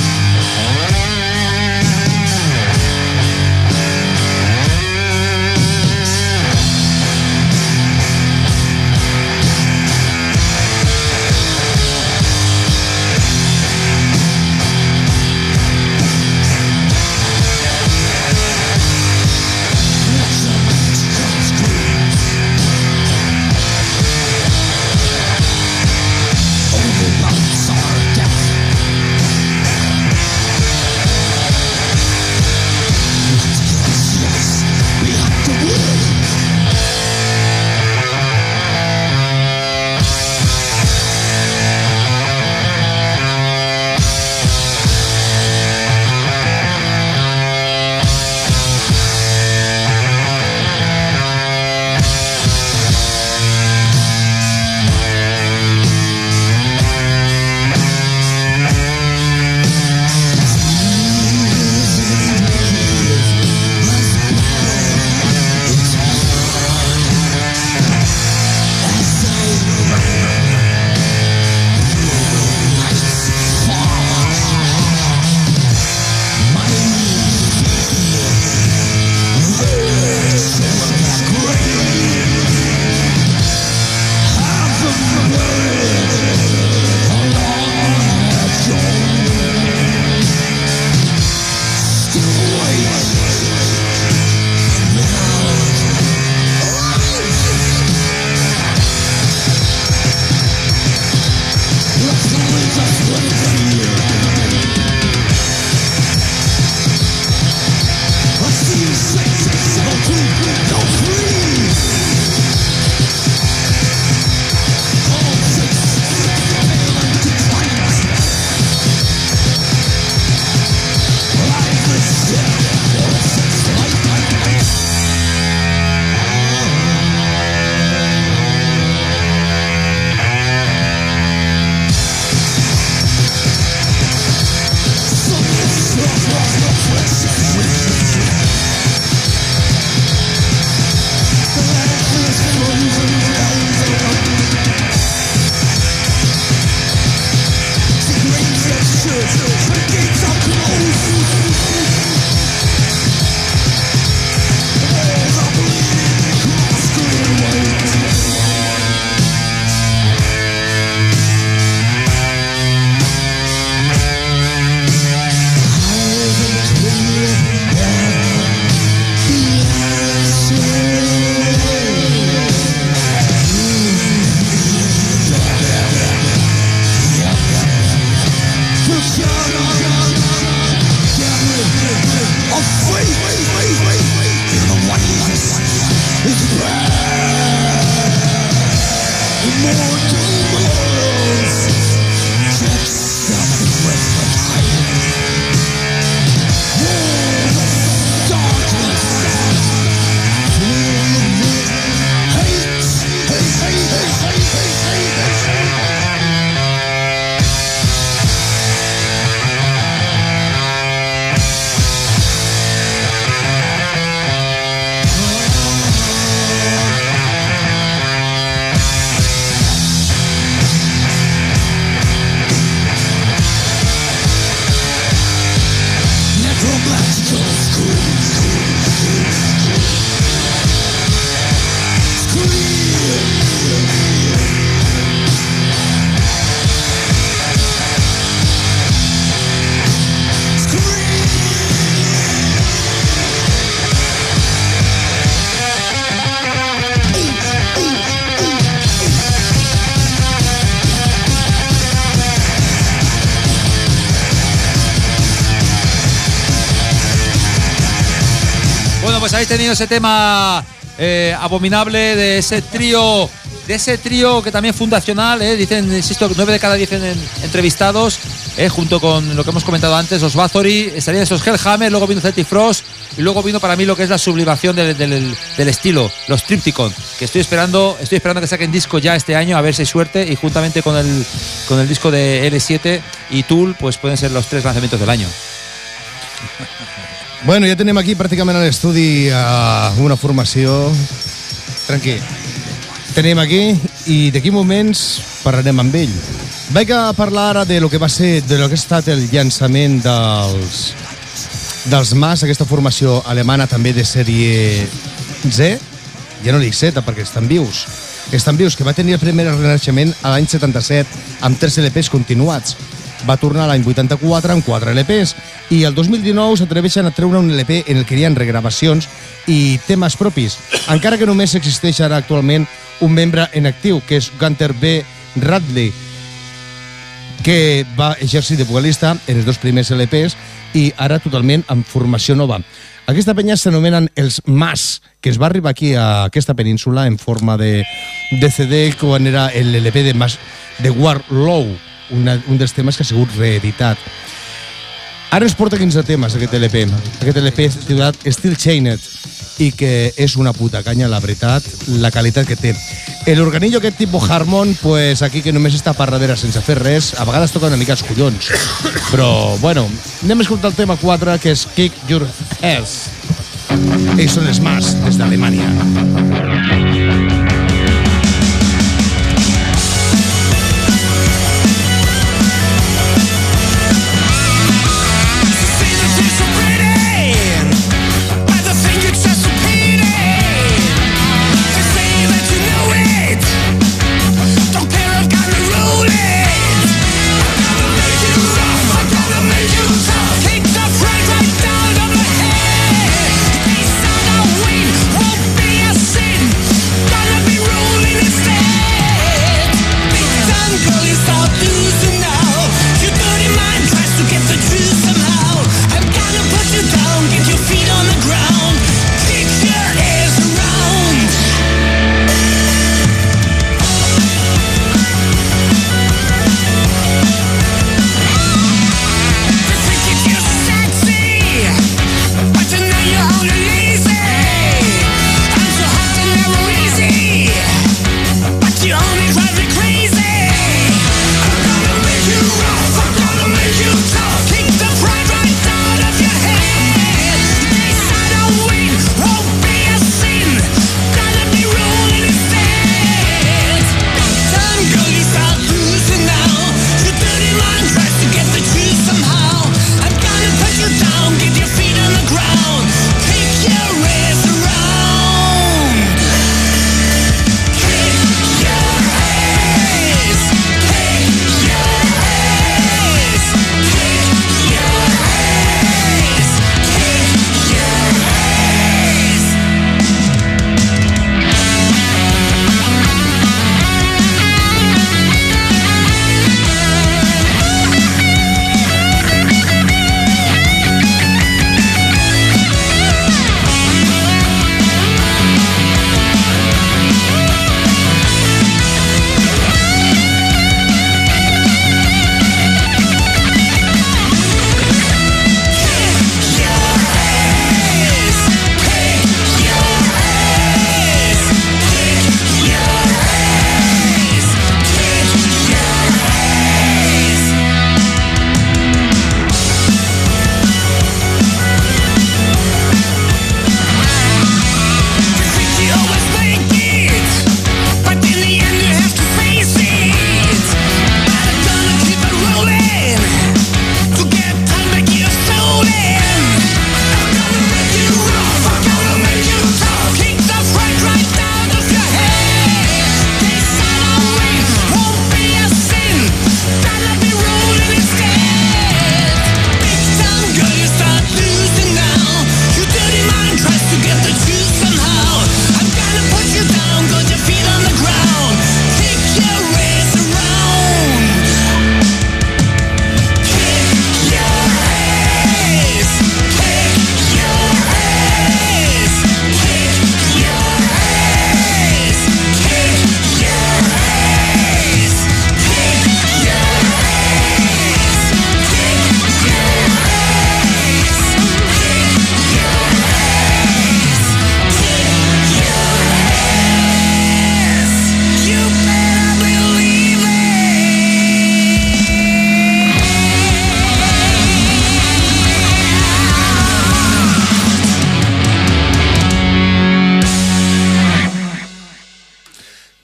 Pues habéis tenido ese tema abominable de ese trío que también fundacional, dicen, insisto, 9 de cada 10 entrevistados, junto con lo que hemos comentado antes, los Bathory, estarían esos Hellhammer, luego vino Celtic Frost y luego vino para mí lo que es la sublimación del estilo, los Tripticon, que estoy esperando que saquen disco ya este año, a ver si hay suerte, y juntamente con el disco de L7 y Tool, pues pueden ser los 3 lanzamientos del año. Bueno, ja tenim aquí pràcticament a l'estudi una formació. Tranquil. Tenim aquí i d'aquí moments parlarem amb ell. Vaig a parlar ara de lo que va ser, de lo que ha estat el llançament dels MAS, aquesta formació alemana també de sèrie Z. Ja no dic Z perquè estan vius. Estan vius, que va tenir el primer renaixement a l'any 77 amb 3 LPs continuats. Va tornar l'any 84 amb 4 LPs i el 2019 s'atreveixen a treure un LP en el que hi ha regravacions i temes propis, encara que només existeix ara actualment un membre en actiu, que és Gunter B. Radley, que va exercir de vocalista en els 2 primers LPs i ara totalment amb formació nova. Aquesta penya s'anomenen els MAS, que es va arribar aquí a aquesta península en forma de CD quan era l'LP de Warlow, un dels temes que ha sigut reeditat. Ara ens porta 15 temes aquest LP. Aquest LP és titulat Still Chained i que és una puta canya, la veritat, la qualitat que té. L'organillo aquest tipus Harmon, pues aquí que només està per darrere sense fer res, a vegades toca una mica els collons. Però, bueno, anem a escoltar el tema 4, que és Kick Your Ass. Ells són els MAS, des d'Alemanya. Be a sin, gonna be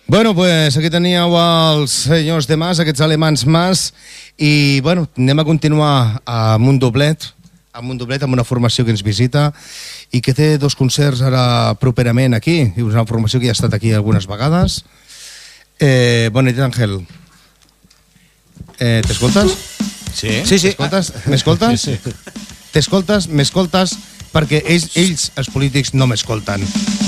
Bueno, pues aquí teníeu els senyors de Mas, aquests alemans Mas, i bueno, anem a continuar amb un doblet, amb una formació que ens visita i que té 2 concerts ara properament aquí, i una formació que ja ha estat aquí algunes vegades. Bona nit, Àngel. T'escoltes? Sí. M'escoltes? Sí. T'escoltes? M'escoltes? Perquè ells, els polítics, no m'escolten.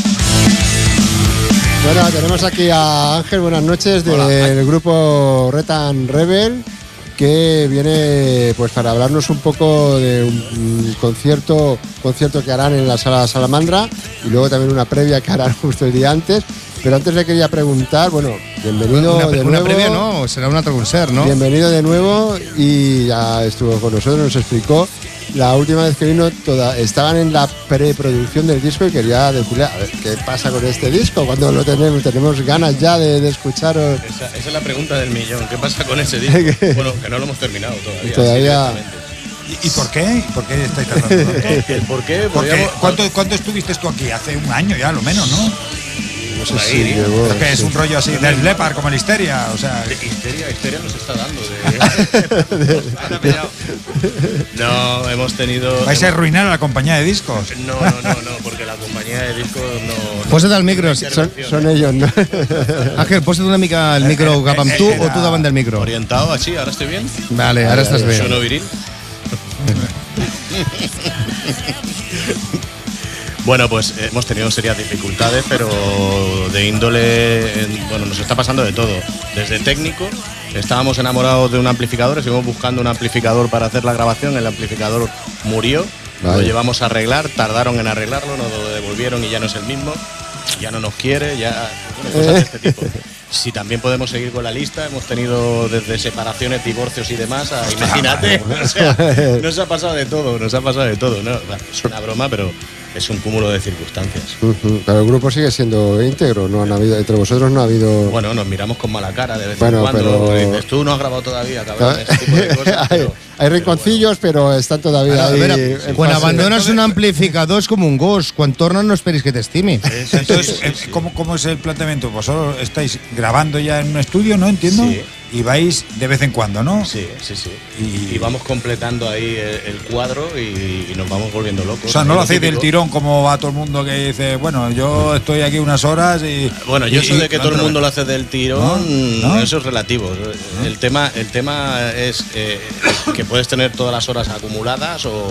Bueno, tenemos aquí a Ángel, buenas noches, del grupo Retan Rebel, que viene pues para hablarnos un poco de un concierto que harán en la Sala Salamandra y luego también una previa que harán justo el día antes. Pero antes le quería preguntar, bueno, bienvenido de nuevo. Una previa no, será un otro concert, ¿no? Bienvenido de nuevo y ya estuvo con nosotros, nos explicó. La última vez que vino estaban en la preproducción del disco y quería decirle, a ver, ¿qué pasa con este disco? ¿Cuándo lo tenemos? ¿Tenemos ganas ya de escucharos? Esa es la pregunta del millón. ¿Qué pasa con ese disco? Bueno, que no lo hemos terminado todavía. ¿Y por qué? ¿Por qué estáis tardando? ¿El por qué? ¿Cuánto estuviste tú aquí? Hace un año ya, lo menos, ¿no? No sé si llegó, es que es un rollo así del Leppard, como el Histeria, o sea... Histeria nos está dando. No, hemos tenido... ¿Vais a arruinar a la compañía de discos? No, porque la compañía de discos no... Posa't el micro. Son ellos, ¿no? Ángel, posa't una mica el micro cap amb tu o tu davant del micro. Orientado, así, ¿ahora estoy bien? Vale, ahora estás bien. ¿Sueno viril? Bueno, pues hemos tenido serias dificultades, pero de índole, bueno, nos está pasando de todo. Desde técnico, estábamos enamorados de un amplificador, estuvimos buscando un amplificador para hacer la grabación, el amplificador murió, lo llevamos a arreglar, tardaron en arreglarlo, nos lo devolvieron y ya no es el mismo, ya no nos quiere, ya, bueno, cosas de este tipo. Si también podemos seguir con la lista, hemos tenido desde separaciones, divorcios y demás, imagínate, o sea, nos ha pasado de todo, ¿no? Es una broma, pero es un cúmulo de circunstancias. Pero el grupo sigue siendo íntegro, no han habido, entre vosotros no ha habido... Bueno, nos miramos con mala cara de vez en cuando, pero... dices, tú no has grabado todavía, cabrón, ese tipo de cosas. Hay rinconcillos, pero están todavía ahí. Quan abandones un amplificador es como un gos, quan tornas no esperis que te estime. Entonces, ¿cómo es el planteamiento? Vosotros estáis grabando ya en un estudio, ¿no? Entiendo. Sí. Y vais de vez en cuando, ¿no? Sí. Y vamos completando ahí el cuadro y nos vamos volviendo locos. O sea, no lo hacéis del tirón como va todo el mundo que dice, bueno, yo estoy aquí unas horas y... Bueno, yo soy de que todo el mundo lo hace del tirón, ¿no? Eso es relativo. El tema es que puedes tener todas las horas acumuladas o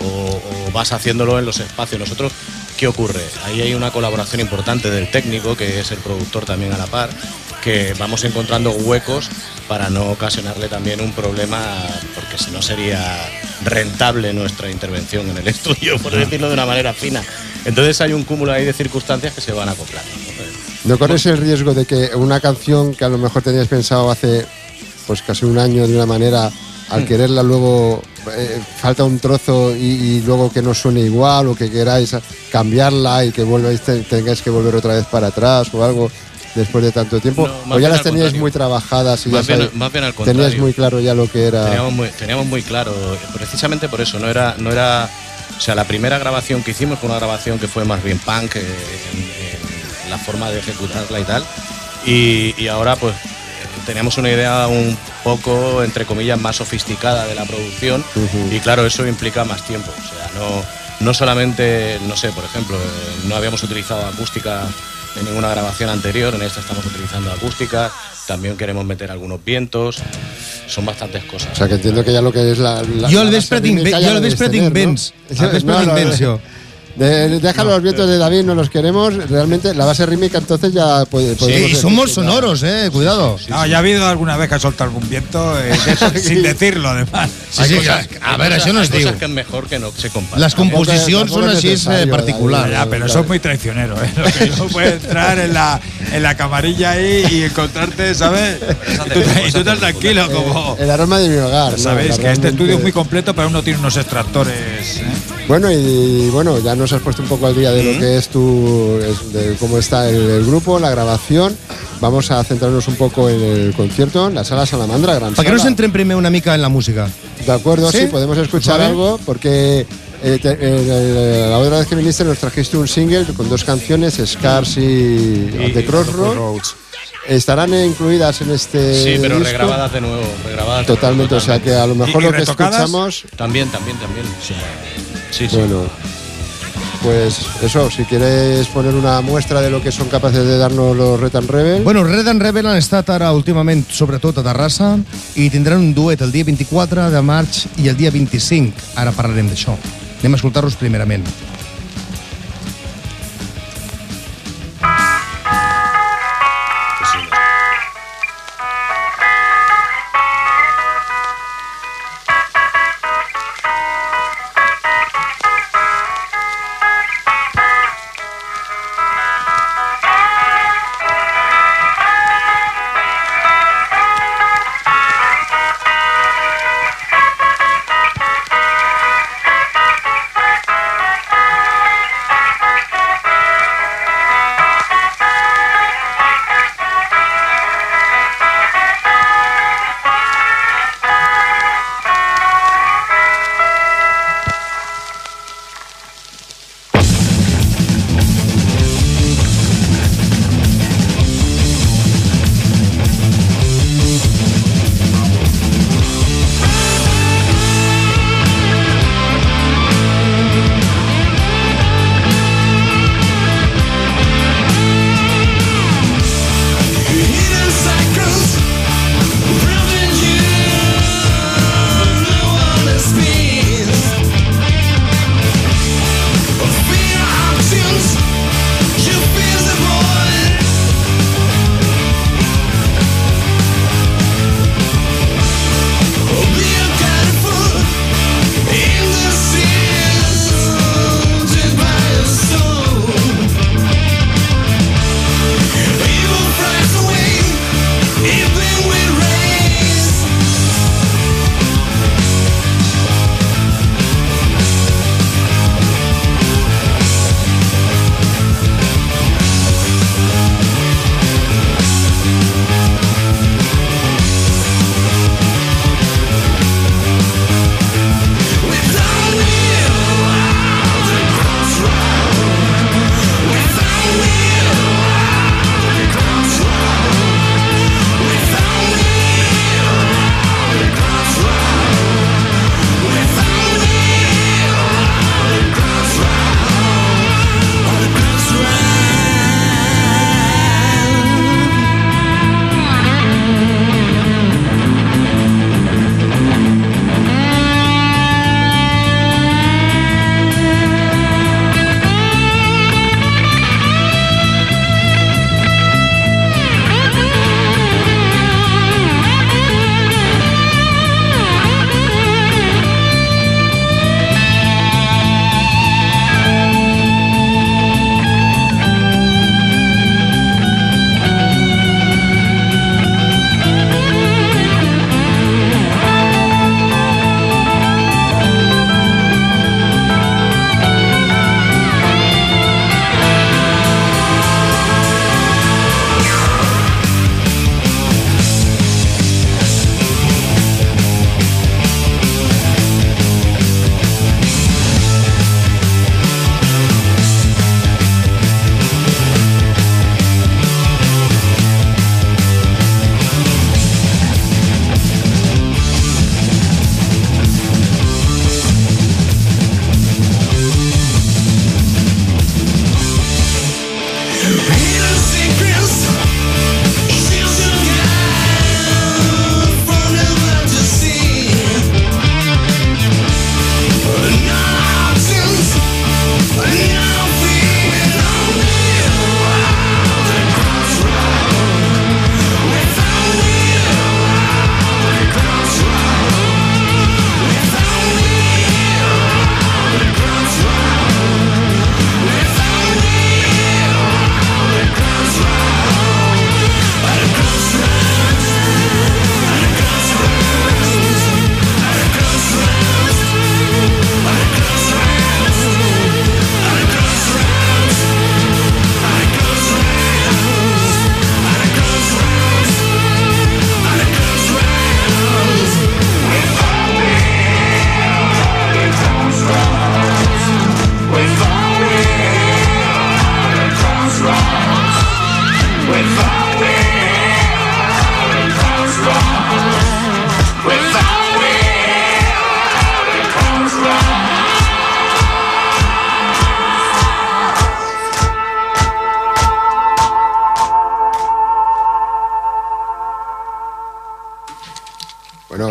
vas haciéndolo en los espacios. Nosotros, ¿qué ocurre? Ahí hay una colaboración importante del técnico, que es el productor también a la par, que vamos encontrando huecos para no ocasionarle también un problema, porque si no sería rentable nuestra intervención en el estudio, por decirlo de una manera fina. Entonces hay un cúmulo ahí de circunstancias que se van acoplando. ¿No corres el riesgo de que una canción que a lo mejor tenías pensado hace pues casi un año de una manera, al quererla luego falta un trozo y luego que no suene igual, o que queráis cambiarla y que tengáis que volver otra vez para atrás o algo después de tanto tiempo? No, o ya las teníais muy trabajadas y más ya bien al contrario. Teníais muy claro ya lo que era. Teníamos muy claro, precisamente por eso, no era, o sea, la primera grabación que hicimos fue una grabación que fue más bien punk en la forma de ejecutarla y tal, y ahora pues teníamos una idea un poco, entre comillas, más sofisticada de la producción, y claro, eso implica más tiempo. O sea, no solamente, no sé, por ejemplo, no habíamos utilizado acústica en ninguna grabación anterior, en esta estamos utilizando acústica, también queremos meter algunos vientos, son bastantes cosas. O sea, que entiendo que ya lo que es la jo el vespre tinc vents. Déjalo los vientos de David, no los queremos. Realmente la base rítmica entonces ya podemos... Sí, y somos sonoros, cuidado. No, ya ha habido alguna vez que ha soltado algún viento sin decirlo, además. A ver, això no es diu. Cosas que es mejor que no se compartan. Les composicions són així particular. Ya, pero eso es muy traicionero, ¿eh? Lo que no puede entrar en la camarilla ahí y encontrarte, ¿sabes? Y tú estás tranquilo, como... El aroma de mi hogar. Sabéis que este estudio es muy completo, pero uno tiene unos extractores... Bueno, y bueno, ya nos has puesto un poco al día de lo que es de cómo está el grupo, la grabación. Vamos a centrarnos un poco en el concierto, en la Sala Salamandra, gran sala. Per què no centrem primer una mica en la música? De acuerdo, sí, podemos escuchar algo, porque la otra vez que viniste nos trajiste un single con 2 canciones, Scars y The Crossroads. estarán incluidas en este Sí, pero disco. regrabadas de nuevo. Totalmente, o sea que a lo mejor ¿Y lo que retocadas? escuchamos... También. Sí. Bueno, pues eso, si quieres poner una muestra de lo que son capaces de darnos los Red and Rebel. Bueno, Red and Rebel han estat ara últimament, sobretot a Terrassa, i tindran un duet el dia 24 de maig i el dia 25. Ara parlarem d'això. Anem a escoltar-los primerament.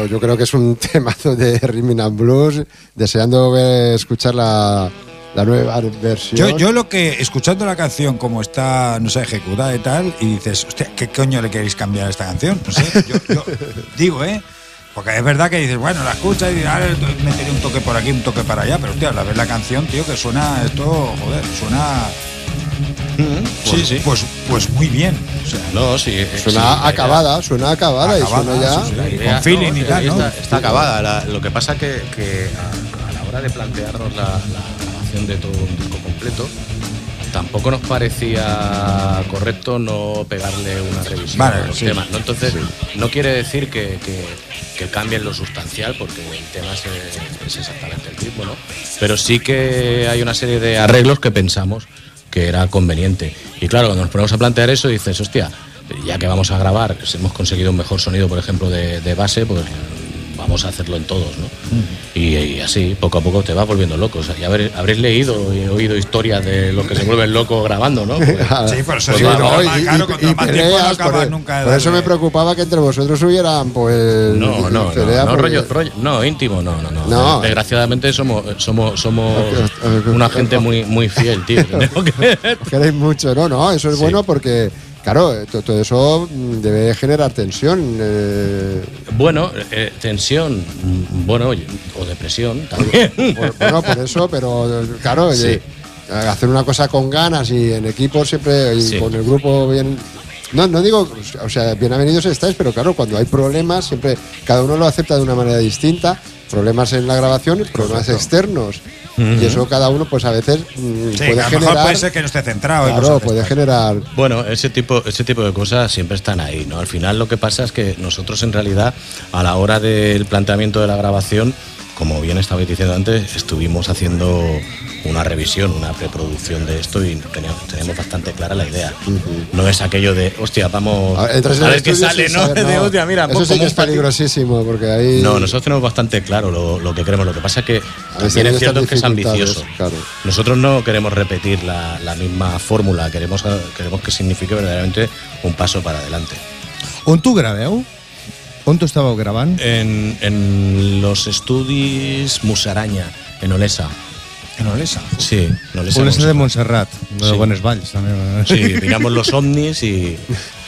yo creo que es un temazo de Rhythm and Blues, deseando escuchar la nueva versión. Yo lo que, escuchando la canción como está, no sé, ejecutada y tal, y dices, hostia, ¿qué coño le queréis cambiar a esta canción? No sé, yo digo, porque es verdad que dices, bueno, la escuchas y ahora meteré un toque por aquí, un toque para allá, pero hostia, la ves la canción, tío, que suena esto, joder, suena... Pues muy bien. O sea, no, sí, suena acabada, y suena ya con feeling y tal, ¿no? Está acabada. Lo que pasa que a la hora de plantearnos la grabación de todo un disco completo, tampoco nos parecía correcto no pegarle una revisión a los temas, ¿no? Entonces, no quiere decir que cambien lo sustancial, porque el tema es exactamente el mismo, ¿no? Pero sí que hay una serie de arreglos que pensamos que era conveniente. Y claro, cuando nos ponemos a plantear eso, dices, hostia, ya que vamos a grabar, si hemos conseguido un mejor sonido, por ejemplo, de base, pues vamos a hacerlo en todos, ¿no? Y así, poco a poco te vas volviendo loco. O sea, ya habréis leído y oído historias de los que se vuelven locos grabando, ¿no? Pues, sí, por eso y peleas, por eso me preocupaba que entre vosotros hubieran, pues... No, íntimo, no. Desgraciadamente somos una gente muy fiel, tío. Queréis mucho, ¿no? Eso es bueno porque... Claro, todo eso debe generar tensión. Bueno, tensión, o depresión también. Bueno, por eso, pero claro, hacer una cosa con ganas y en equipo siempre, y con el grupo bien... No digo, o sea, bienvenidos estáis, pero claro, cuando hay problemas, siempre cada uno lo acepta de una manera distinta. Problemas en la grabación, problemas externos. Y eso cada uno, pues a veces puede a generar. Mejor puede ser que no esté centrado. Claro, puede generar. Bueno, ese tipo de cosas siempre están ahí, ¿no? Al final lo que pasa es que nosotros en realidad, a la hora del planteamiento de la grabación, como bien estabais diciendo antes, estuvimos haciendo una revisión, una preproducción de esto y tenemos bastante clara la idea. No es aquello de, hostia, vamos a ver qué sale, ¿no? De, hostia, mira, eso sí que es peligrosísimo, porque ahí... No, nosotros tenemos bastante claro lo que queremos. Lo que pasa es que también es cierto que es ambicioso. Claro. Nosotros no queremos repetir la misma fórmula, queremos que signifique verdaderamente un paso para adelante. On tu graveu? On tu estàveu gravant? En los estudis Musaraña, en Olesa. ¿En Olesa? Sí, en Olesa. Olesa de Montserrat, de Bones Valls. Sí, miramos los ovnis y...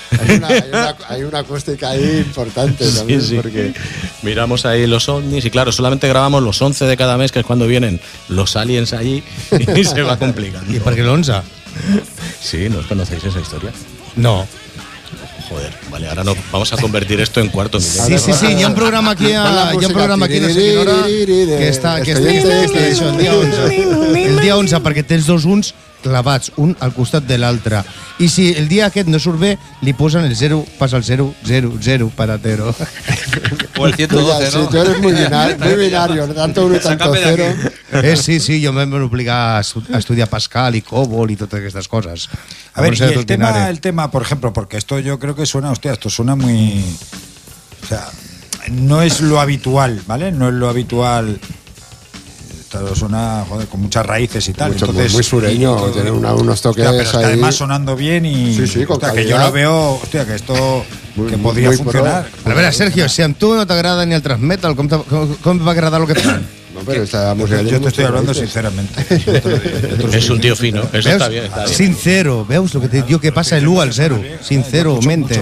Hay una acústica ahí importante también. Sí. Porque miramos ahí los ovnis y claro, solamente grabamos los 11 de cada mes, que es cuando vienen los aliens allí y se va complicando. ¿Y por qué el 11? Sí, ¿no os conocéis esa historia? No. Joder, vale, ahora no, vamos a convertir esto en cuarto milenio. Sí, hi ha un programa aquí a no sé quina hora que està això, el dia 11. El dia 11, perquè tens dos uns clavats, un al costat de l'altre. I si el dia aquest no surt bé, li posen el 0, passa el 0, 0, 0, paratero. O el 112, ¿no? Sí, tú eres muy binario, tanto 1 y tanto 0. Sí, jo m'he obligat a estudiar Pascal y Cobol y totes aquestes coses. A ver, y el tema, por ejemplo, porque esto yo creo que suena, hostia, esto suena muy... O sea, no es lo habitual, ¿vale? No es lo habitual... Esto suena, joder, con muchas raíces y tal. Entonces, muy sureño, tiene unos toques hostia, pero es que ahí. Además sonando bien y... Sí, con hostia, que yo lo veo, hostia, que esto... que podria funcionar. A veure, Sergio, si amb tu no t'agrada ni el thrash metal, com va agradar lo que fan? No, pero esta música yo te estoy hablando sinceramente. Es un tío fino, eso está bien. Sincero, veus lo que te digo, que pasa el 1 al 0. Sinceramente.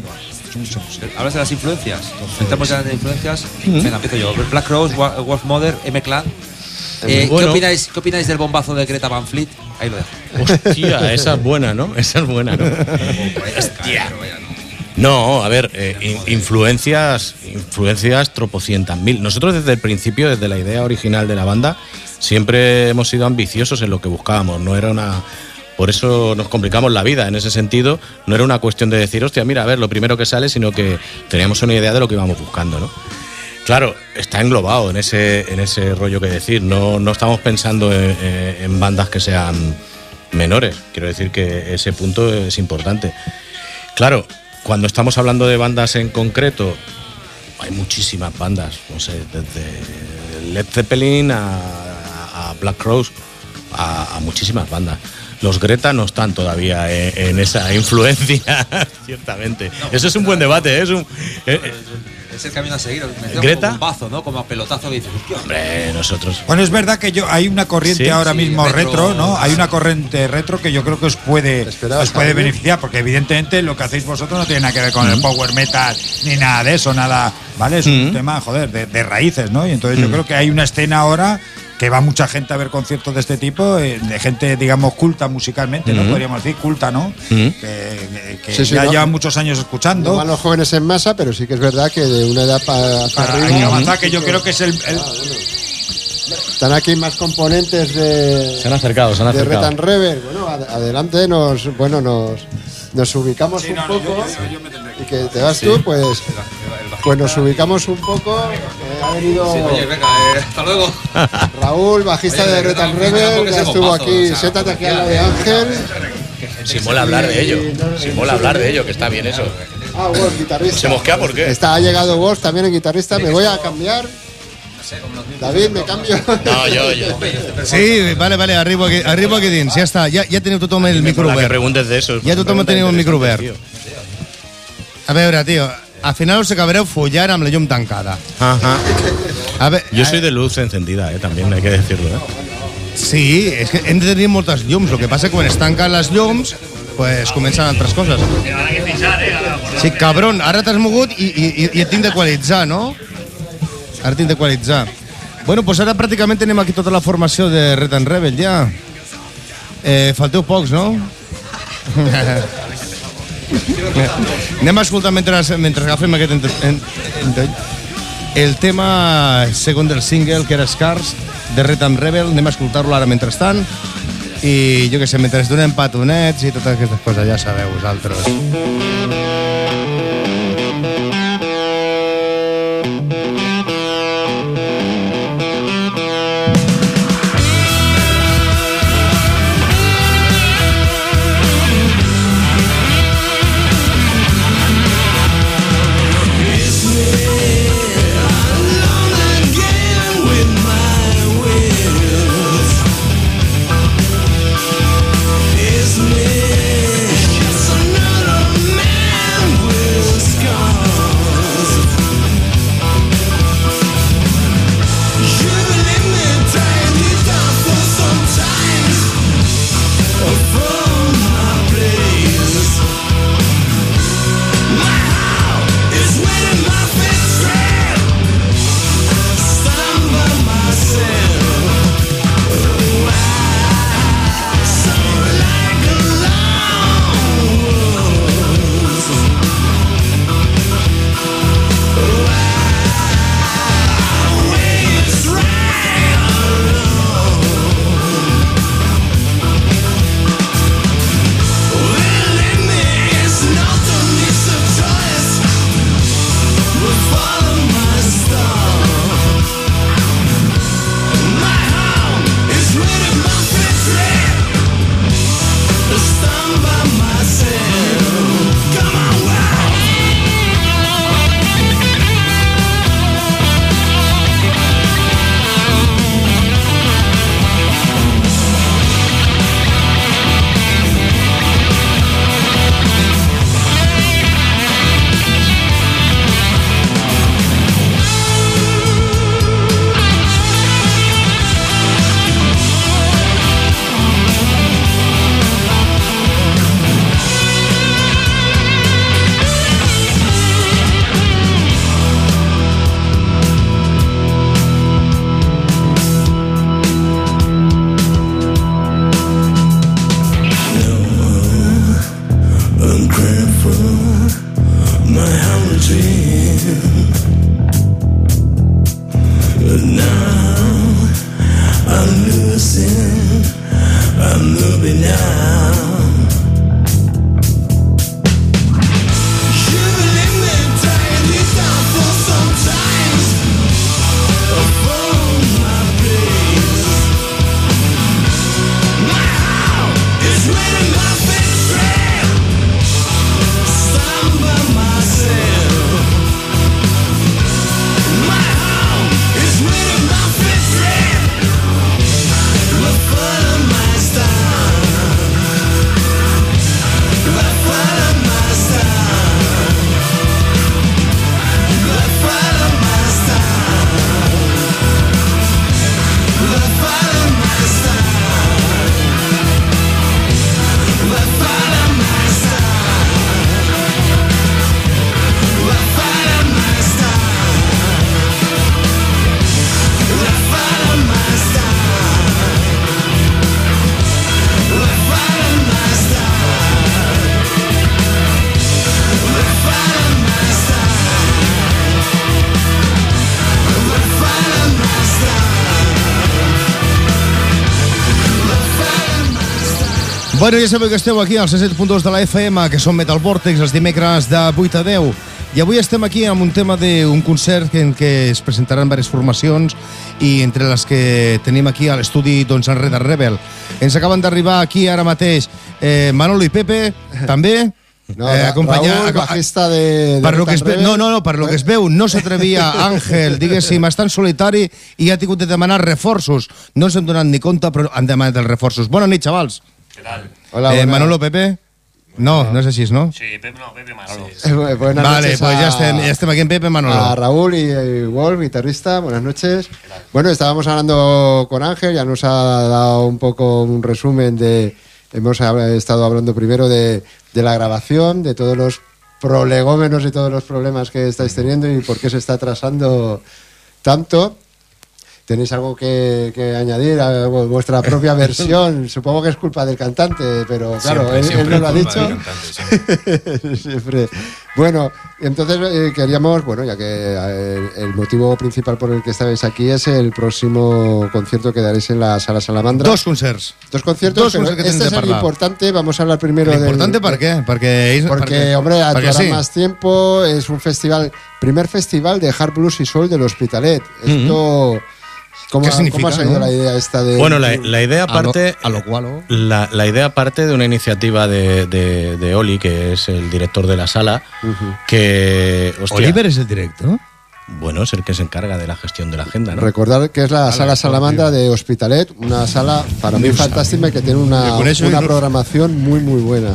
Hablas de las influencias. Estamos ya en influencias. Venga, empiezo yo. Black Rose, Wolf Mother, M-Clan. ¿Qué opináis del bombazo de Greta Van Fleet? Ahí lo dejo. Hostia, esa es buena, ¿no? Hostia. No, a ver, influencias tropocientas mil. Nosotros desde el principio, desde la idea original de la banda, siempre hemos sido ambiciosos en lo que buscábamos. No era una... Por eso nos complicamos la vida en ese sentido. No era una cuestión de decir, hostia, mira, a ver, lo primero que sale, sino que teníamos una idea de lo que íbamos buscando, ¿no? Claro, está englobado en ese rollo que decir. No estamos pensando en bandas que sean menores. Quiero decir que ese punto es importante. Claro, cuando estamos hablando de bandas en concreto, hay muchísimas bandas. No sé, desde Led Zeppelin a Black Rose, a muchísimas bandas. Los Greta no están todavía en esa influencia, ciertamente. Eso es un buen debate, ¿eh? Es el camino a seguir. ¿Greta? Como bombazo, ¿no? Como a pelotazo que dices, hostia. Hombre, nosotros. Bueno, es verdad que hay una corriente Sí, ahora sí, mismo retro, retro, ¿no? Hay una corriente retro que yo creo que os puede beneficiar, porque evidentemente lo que hacéis vosotros no tiene nada que ver con el power metal ni nada de eso, nada, ¿vale? Es un tema, joder, de raíces, ¿no? Y entonces yo creo que hay una escena ahora que va mucha gente a ver conciertos de este tipo, de gente, digamos, culta musicalmente, ¿no? Podríamos decir, culta, ¿no? Que Sí, ya no, llevan muchos años escuchando. No van los jóvenes en masa, pero sí que es verdad que de una edad hacia Hay que arriba. avanzar, que yo creo que es el Están aquí más componentes de. Se han acercado. De Red and Rebel. Bueno, adelante nos ubicamos un poco. Y que te vas tú, pues nos ubicamos un poco. Ha venido Oye, venga, hasta luego. Raúl, bajista de Red and Rebel, que estuvo aquí. Siéntate aquí al lado de Ángel. Si mola hablar de ello. Si mola hablar de ello, que está bien eso. Ah, bueno, guitarrista. ¿Se mosquea por qué? Ha llegado Wolf también en guitarrista. Me voy a cambiar. David, me cambio. No, yo. Sí, vale, arribo aquí dins, ja està, ja teniu tothom el micro La que obert. preguntes de eso. Ja tothom teniu el micro obert. A veure, tio, al final us acabareu follant amb la llum tancada. Ajá. A veure, Yo soy de luz encendida, también hay que decirlo. sí, és que hem de tenir moltes llums, el que passa que quan es tanquen les llums pues comencen altres coses. Sí, cabron, ara t'has mogut i et tinc d'equalitzar, no? Ara tinc d'equalitzar. Bueno, pues ara pràcticament tenim aquí tota la formació de Red and Rebel, ja. Falteu pocs, no? Anem a escoltar mentre agafem aquest el tema segon del single, que era Scars, de Red and Rebel. Anem a escoltar-lo ara mentrestant. I jo què sé, mentre es donem petonets i totes aquestes coses, ja sabeu vosaltres. Bueno, ja sabeu que esteu aquí als 107.2 de la FM, que són Metal Vortex, els dimecres de 8 a 10. I avui estem aquí amb un tema d'un concert en què es presentaran diverses formacions i entre les que tenim aquí a l'estudi doncs, en Red Rebel. Ens acaben d'arribar aquí ara mateix Manolo i Pepe, també. No, Raúl, bajista de per lo que es veu, no, per lo que es veu no s'atrevia Àngel, diguéssim, està en solitari i ha tingut de demanar reforços. No ens hem donat ni compte, però han demanat els reforços. Bona nit, xavals. ¿Qué tal? Hola, buena. Manolo, Pepe? No, no és així, ¿no? Sí, Pepe Manolo. Buenas Vale, noches pues ya estem aquí en Pepe Manolo. A Raúl y Wolf, guitarrista, buenas noches. Bueno, estábamos hablando con Ángel, ya nos ha dado un poco un resumen de... Hemos estado hablando primero de la grabación, de todos los prolegómenos y todos los problemas que estáis teniendo y por qué se está atrasando tanto. ¿Tenéis algo que añadir a vuestra propia versión? Supongo que es culpa del cantante, pero claro, él no lo ha dicho. Siempre. Bueno, entonces queríamos, bueno, ya que el motivo principal por el que estáis aquí es el próximo concierto que daréis en la Sala Salamandra. Dos conciertos. Dos conciertos, pero este es el importante. Vamos a hablar primero del... ¿Importante per què? Porque, hombre, actuará más tiempo. Es un festival, primer festival de hard blues y soul del Hospitalet. Esto... ¿Cómo ha salido la idea esta de...? Bueno, la idea parte... La idea parte de una iniciativa de Oli, que es el director de la sala, que... Hostia, ¿Oliver es el director? Bueno, es el que se encarga de la gestión de la agenda, ¿no? Recordar que es la Sala Salamandra de Hospitalet, una sala para mí fantástica que tiene una programación muy, muy buena.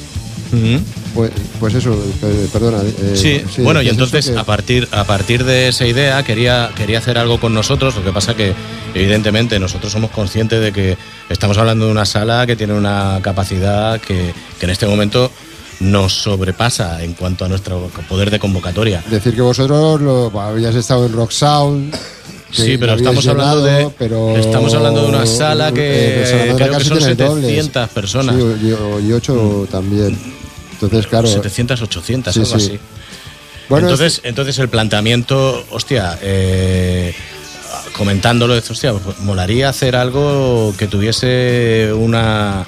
Pues eso, perdona. Sí, bueno, y entonces a partir de esa idea quería hacer algo con nosotros. Lo que pasa que evidentemente nosotros somos conscientes de que estamos hablando de una sala que tiene una capacidad que en este momento nos sobrepasa en cuanto a nuestro poder de convocatoria. Decir que vosotros habéis estado en Rock Sound. Sí, pero estamos hablando de una sala que creo que son 700 personas. Sí, y 8 también. Entonces, claro. 700, 800, sí, algo así. Bueno, entonces el planteamiento, hostia, comentándolo, hostia, pues, molaría hacer algo que tuviese una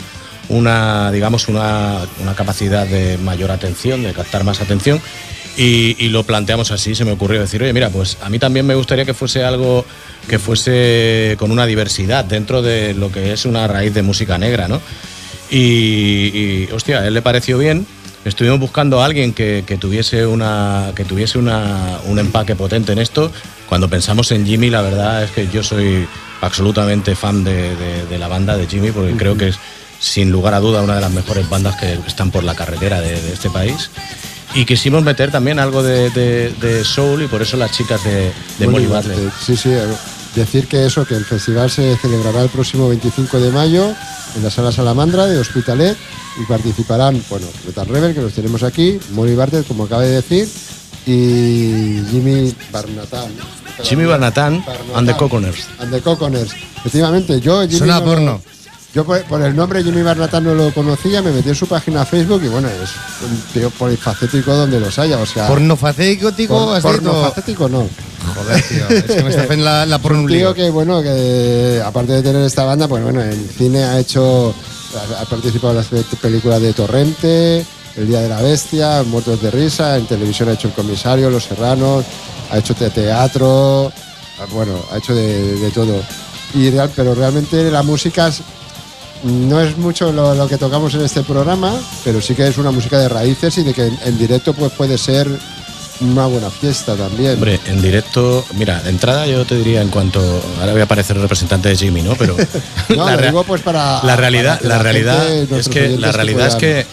capacidad de mayor atención, de captar más atención. Y lo planteamos así, se me ocurrió decir, oye, mira, pues a mí también me gustaría que fuese algo que fuese con una diversidad dentro de lo que es una raíz de música negra, ¿no? Y hostia, a él le pareció bien. Estuvimos buscando a alguien que tuviese un empaque potente en esto. Cuando pensamos en Jimmy, la verdad es que yo soy absolutamente fan de la banda de Jimmy, porque creo que es, sin lugar a duda, una de las mejores bandas que están por la carretera de este país. Y quisimos meter también algo de soul, y por eso las chicas de Molly Bartlett. Sí, decir que el festival se celebrará el próximo 25 de mayo en la Sala Salamandra de Hospitalet y participarán, bueno, Metal Rebel, que los tenemos aquí, Molly Bartlett, como acaba de decir, y Jimmy Barnatán and the Coconers. Efectivamente, suena a porno. Yo por el nombre Jimmy Barnatán no lo conocía, me metí en su página Facebook y bueno, es un tío polifacético donde los haya, o sea... ¿Pornofacético? Pornofacético no. Joder, tío, es que me está haciendo la porno. Un tío que, bueno, que aparte de tener esta banda, pues bueno, en cine ha participado en las películas de Torrente, El Día de la Bestia, Muertos de Risa, en televisión ha hecho El Comisario, Los Serranos, ha hecho teatro, bueno, ha hecho de todo. Pero realmente la música no es mucho lo que tocamos en este programa, pero sí que es una música de raíces y de que en directo pues puede ser una buena fiesta también. Hombre, en directo, mira, de entrada yo te diría en cuanto... Ahora voy a parecer el representante de Jimmy, ¿no? Pero no, lo digo pues para... La realidad es que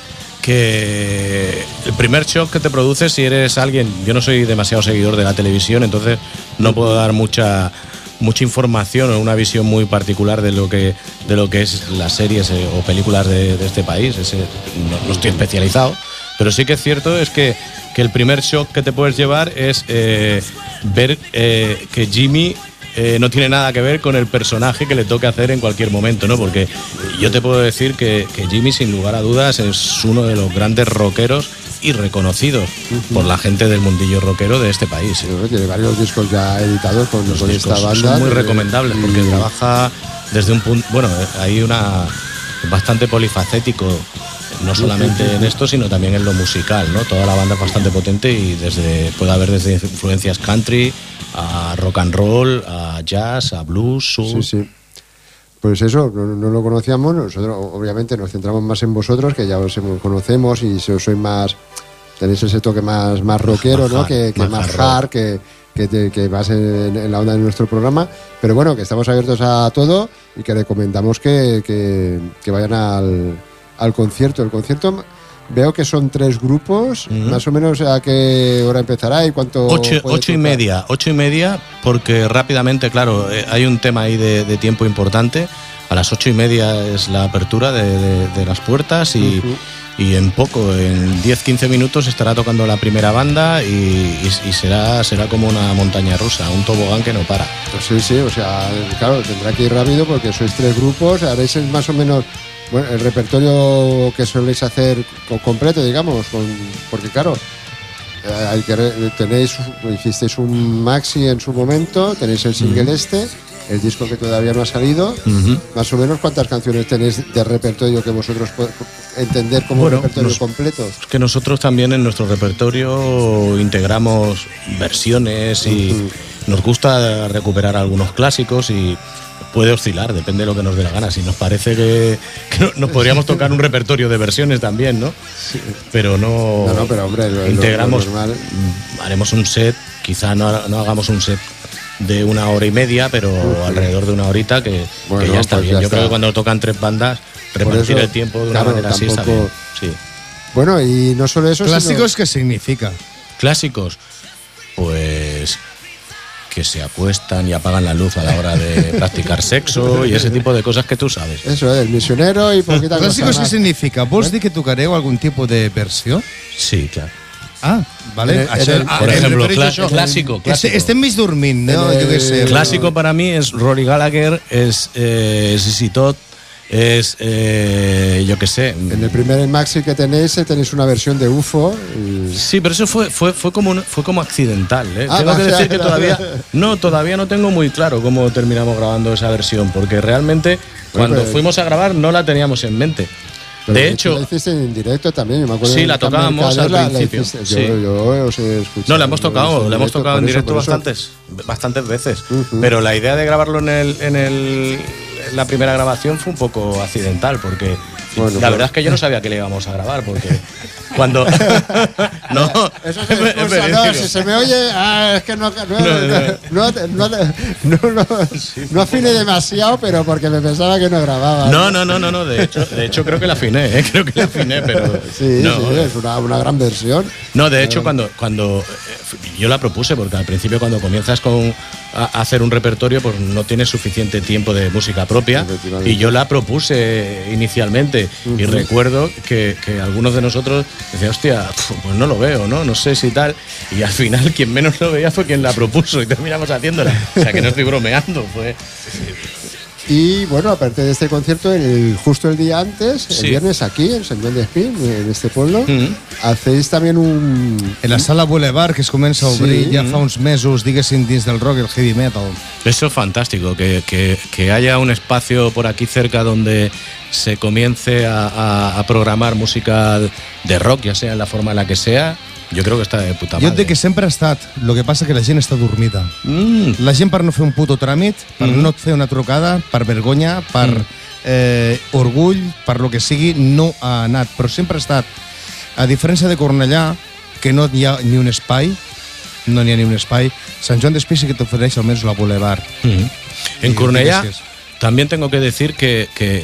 el primer shock que te produce si eres alguien... Yo no soy demasiado seguidor de la televisión, entonces no puedo dar mucha información o una visión muy particular de lo que es las series o películas de este país. No estoy especializado, pero sí que es cierto es que el primer shock que te puedes llevar es ver que Jimmy no tiene nada que ver con el personaje que le toque hacer en cualquier momento, ¿no? Porque yo te puedo decir que Jimmy, sin lugar a dudas, es uno de los grandes rockeros y reconocidos por la gente del mundillo rockero de este país. Sí, tiene varios discos ya editados con esta banda. Son muy recomendables porque trabaja desde un punto... Bueno, hay bastante polifacético, no solamente en esto, sino también en lo musical, ¿no? Toda la banda es bastante potente y puede haber desde influencias country a rock and roll, a jazz, a blues, soul. Sí. Pues eso, no lo conocíamos. Nosotros, obviamente, nos centramos más en vosotros, que ya os conocemos y sois más. Tenéis ese toque más rockero, ¿no? Que más hard, que vas en la onda de nuestro programa. Pero bueno, que estamos abiertos a todo y que recomendamos que vayan al concierto. El concierto. Veo que son 3 grupos, más o menos a qué hora empezará y cuánto... 8:30, porque rápidamente, claro, hay un tema ahí de tiempo importante. A las 8:30 es la apertura de las puertas y en 10-15 minutos estará tocando la primera banda y será como una montaña rusa, un tobogán que no para. Pues sí, o sea, claro, tendrá que ir rápido porque sois 3 grupos, haréis más o menos... Bueno, el repertorio que soléis hacer completo, digamos, porque claro, hicisteis un maxi en su momento, tenéis el single el disco que todavía no ha salido, más o menos cuántas canciones tenéis de repertorio que vosotros podéis entender como repertorio completo. Es que nosotros también en nuestro repertorio integramos versiones y nos gusta recuperar algunos clásicos y puede oscilar, depende de lo que nos dé la gana. Si nos parece que nos podríamos tocar un repertorio de versiones también, ¿no? Sí. Pero no pero hombre, integramos, haremos un set, quizá no hagamos un set de 1 hora y media, pero alrededor de 1 horita que ya está bien. Yo creo que cuando tocan 3 bandas, repartir el tiempo de una manera así está bien. Sí. Bueno, y no solo eso... ¿Clásicos qué significa? Clásicos, pues... que se acuestan y apagan la luz a la hora de practicar sexo y ese tipo de cosas que tú sabes. Eso, el misionero y poquita cosa ¿Clàssicos más. què significa? Vols dir que tocareu algun tipus de versió? Sí, claro. Ah, vale. Por ejemplo, clásico. Estem mig dormint, no? Jo què sé. Clásico para mí es Rory Gallagher, es ZZ Top, es, yo qué sé. En el primer maxi que tenéis una versión de UFO. Sí, pero eso fue como accidental. Tengo que decir que todavía no tengo muy claro cómo terminamos grabando esa versión, porque realmente cuando fuimos a grabar no la teníamos en mente. Pero de hecho, la hiciste en directo también, me acuerdo. Sí, la tocábamos al principio. Yo os he escuchado. No, la hemos tocado en directo bastantes veces. Pero la idea de grabarlo en la primera grabación fue un poco accidental, porque la verdad es que yo no sabía que le íbamos a grabar, porque cuando no, eso es excusa, no, si se me oye, es que no afiné demasiado, pero porque me pensaba que no grababa. No, de hecho creo que la afiné, pero sí, es una gran versión. No, de hecho cuando yo la propuse, porque al principio cuando comienzas a hacer un repertorio, pues no tienes suficiente tiempo de música propia, y yo la propuse inicialmente, y recuerdo que algunos de nosotros decían, hostia, pues no lo veo, no sé si tal, y al final quien menos lo veía fue quien la propuso y terminamos haciéndola, o sea que no estoy bromeando, fue... Y bueno, aparte de este concierto, justo el día antes, el viernes aquí, en Sant Joan d'Espí, en este pueblo, hacéis también en la Sala Boulevard, que es comença a obrir ja fa uns mesos, diguéssim, dins del rock, el heavy metal. Eso es fantástico, que haya un espacio por aquí cerca donde se comience a programar música de rock, ya sea en la forma en la que sea. Jo crec que està de puta madre. Jo et dic que sempre ha estat, el que passa que la gent està dormida. La gent per no fer un puto tràmit, per no fer una trucada, per vergonya, per orgull, per lo que sigui, no ha anat. Però sempre ha estat, a diferència de Cornellà, que no hi ha ni un espai, Sant Joan d'Espí sí que t'ofereix almenys la Boulevard. En Cornellà también tengo que decir que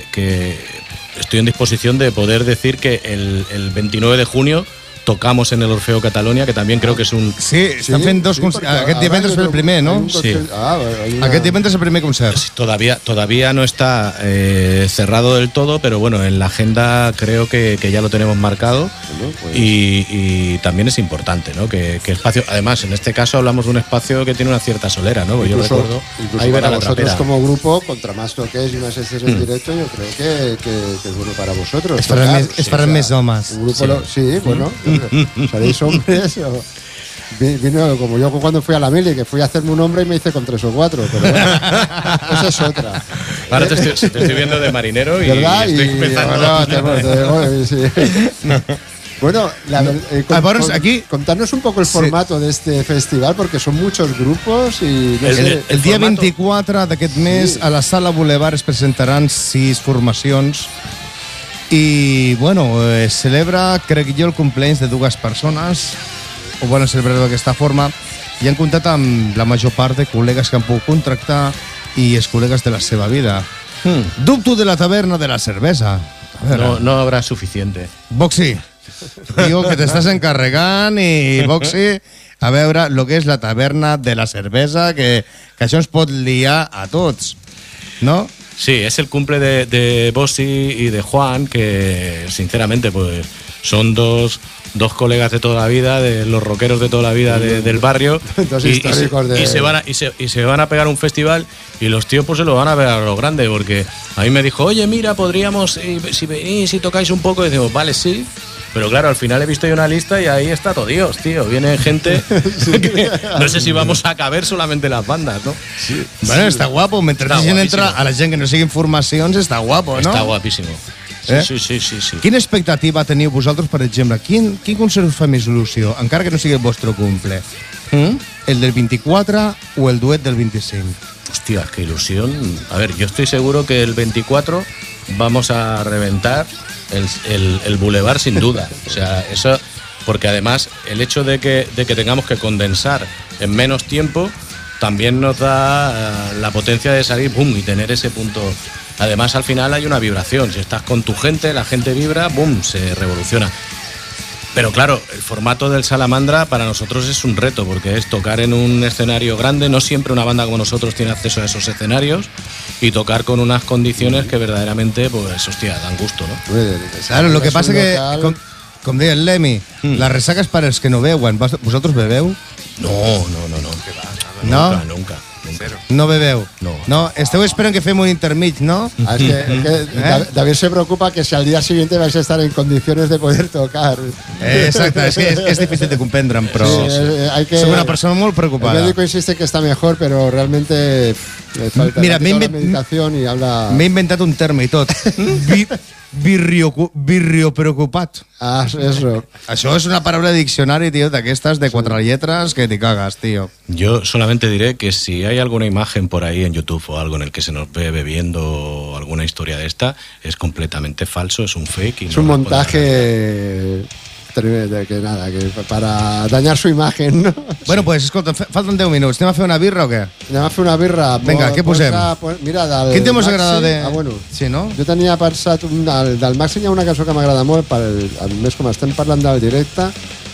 estoy en disposición de poder decir que el 29 de junio tocamos en el Orfeo Catalonia, que también creo que es un... Sí, estan fent dos concerts. Aquest divendres el primer, ¿no? Sí. Aquest divendres el primer concert. Todavía no está cerrado del todo, pero bueno, en la agenda creo que ya lo tenemos marcado. Y también es importante, ¿no? Que espacio... Además, en este caso hablamos de un espacio que tiene una cierta solera, ¿no? Yo recuerdo... Incluso para vosotros como grupo, contra más toques y más estés en directo, yo creo que es bueno para vosotros. Es para més homes. Un grupo bueno... Seréis hombres vino como yo cuando fui a la mili, que fui a hacerme un hombre y me hice con 3 o 4, pero bueno, esa es otra. Ahora te estoy viendo de marinero y ¿verdad? estoy empezando. Sí. Bueno, aquí contarnos un poco el formato de este festival, porque son muchos grupos i... No sé, el dia 24 d'aquest mes a la Sala Boulevard es presentaran 6 formacions i, bueno, es celebra, crec jo, el cumpleaños de 2 persones, ho volen celebrar d'aquesta forma, i han comptat amb la major part de col·legues que han pogut contractar i els col·legues de la seva vida. Dubto de la taverna de la cervesa. No habrá suficiente. Boxy, digo que t'estàs encarregant i Boxy, a veure lo que és la taverna de la cervesa, que això ens pot liar a tots, no? Sí, es el cumple de Bossi y de Juan, que sinceramente pues son dos colegas de toda la vida, de los rockeros de toda la vida del barrio. Y se van a pegar un festival y los tíos pues se lo van a pegar a lo grande, porque a mí me dijo, oye, mira, podríamos, si venís y tocáis un poco, y decimos, vale, sí. Pero claro, al final he visto yo una lista y ahí está todo Dios, tío. Viene gente que no sé si vamos a caber solamente las bandas, ¿no? Sí. Bueno, està guapo. Mentre la gent entra, a la gent que no sigui informacions, està guapo, no? Està guapísimo. Sí. Quina expectativa teniu vosaltres, per exemple? Quin concert us fa més il·lusió, encara que no sigui el vostre cumple? ¿El del 24 o el duet del 25? Hostia, qué ilusión. A ver, yo estoy seguro que el 24 vamos a reventar el Boulevard sin duda. O sea, eso, porque además el hecho de que tengamos que condensar en menos tiempo también nos da la potencia de salir boom, y tener ese punto. Además, al final hay una vibración. Si estás con tu gente, la gente vibra, boom, se revoluciona. Pero claro, el formato del Salamandra para nosotros es un reto, porque es tocar en un escenario grande. No siempre una banda como nosotros tiene acceso a esos escenarios, y tocar con unas condiciones que verdaderamente, pues, hostia, dan gusto, ¿no? Claro, lo que pasa que, com deia el Lemmy, la resaca és per als que no veuen. Vosaltres bebeu? No. No? Nunca. No bebeu? No. Esteu esperant que fem un intermig, ¿no? Es que David se preocupa que si al día siguiente vais a estar en condiciones de poder tocar. Exacte, és que és difícil de comprendre'm, però soc una persona molt preocupada. El médico insiste que está mejor, pero realmente le falta la medicación y habla... M'he inventat un terme i tot. Birrio preocupat. Ah, eso. Això és una paraula de diccionari, tío, d'aquestes de 4 lletres que te cagas, tío. Yo solamente diré que si hay alguna imagen por ahí en YouTube o algo en el que se nos ve bebiendo alguna historia de esta, es completamente falso, es un fake. Y es un montaje que para dañar su imagen, ¿no? Bueno, pues, escolta, falten 10 minuts. Anem a fer una birra o què? Anem a fer una birra. Vinga, què posem? Mira, del quin tema us agrada de... Ah, bueno. Sí, no? Jo tenia pensat, del Maxi hi ha una cançó que m'agrada molt, a més com estem parlant del directe,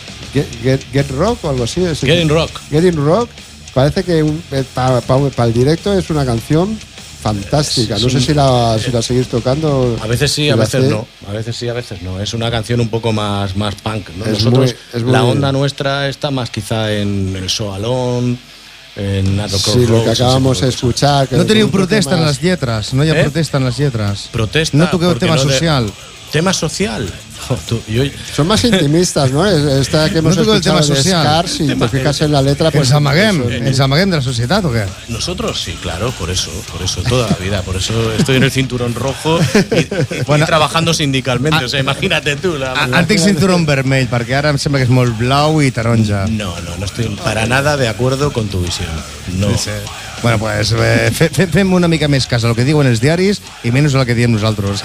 Get Rock o algo así. Get in Rock. Get in Rock. Parece que para el directo es una canción fantástica. No sé si la seguís tocando. A veces sí, a veces no. A veces sí, a veces no. Es una canción un poco más punk, ¿no? Nosotros, la onda nuestra está más quizá en el So Alone, en Narrow Crossroads. Sí, lo que acabamos de escuchar. No teniu protesta en les lletres. No hi ha protesta en les lletres. Protesta. No toqueu tema social. ¿Tema social? Son más intimistas, ¿no? Esta que hemos escuchado de Scars, si te fijas en la letra... Pues ens amaguem de la societat o què? Nosotros sí, claro, por eso toda la vida, por eso estoy en el cinturón rojo y trabajando sindicalmente, o sea, imagínate tú. Antic cinturón vermell, perquè ara em sembla que és molt blau i taronja. No estoy para nada de acuerdo con tu visión. No. Sí. Bueno, pues fem una mica més cas al que diuen els diaris i menys al que diem nosaltres.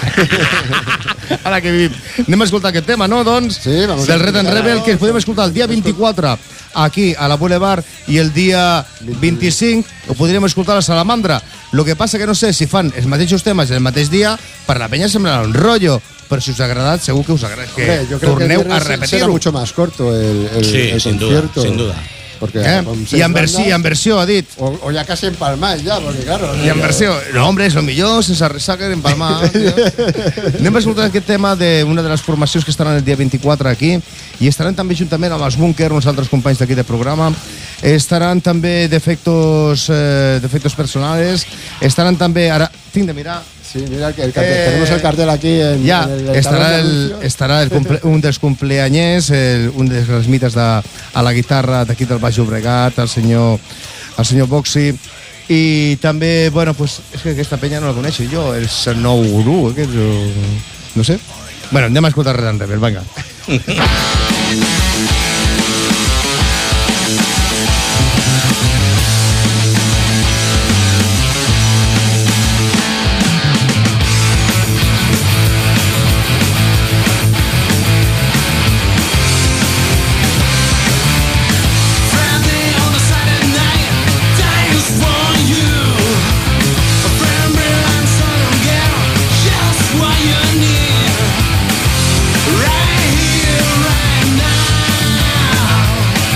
Ara que vivim. Anem a escoltar aquest tema, no? Doncs, sí, del Red and Rebel, que podem escoltar el dia 24 aquí a la Boulevard i el dia 25 ho podríem escoltar a la Salamandra. Lo que passa que no sé si fan els mateixos temes el mateix dia, per la penya semblarà un rotllo, però si us ha agradat segur que us agrada, que torneu a repetir-ho. Será mucho más corto el sin concierto. Sin duda. Porque y en versión ha dit o ya casi empalmáis ya, porque claro, y en versión, no hombre, és el millor sense resaca d'empalmar. Anem a escoltar aquest tema d'una de les formacions que estaran el dia 24 aquí, i estaran també juntament amb els Bunker, uns altres companys d'aquí de programa, estaran també defectos personales, estaran també, ara tinc de mirar. Sí, mira, el cartel, tenemos el cartel aquí en estarà un dels cumpleañers, un dels mites a la guitarra d'aquí del Baix Llobregat, el senyor Boxy, I també, bueno, pues, és que aquesta penya no la coneixo jo, el Nou Gurú, aquest, no sé. Bueno, anem a escoltar Red and Rebel, vinga. Right here, right now.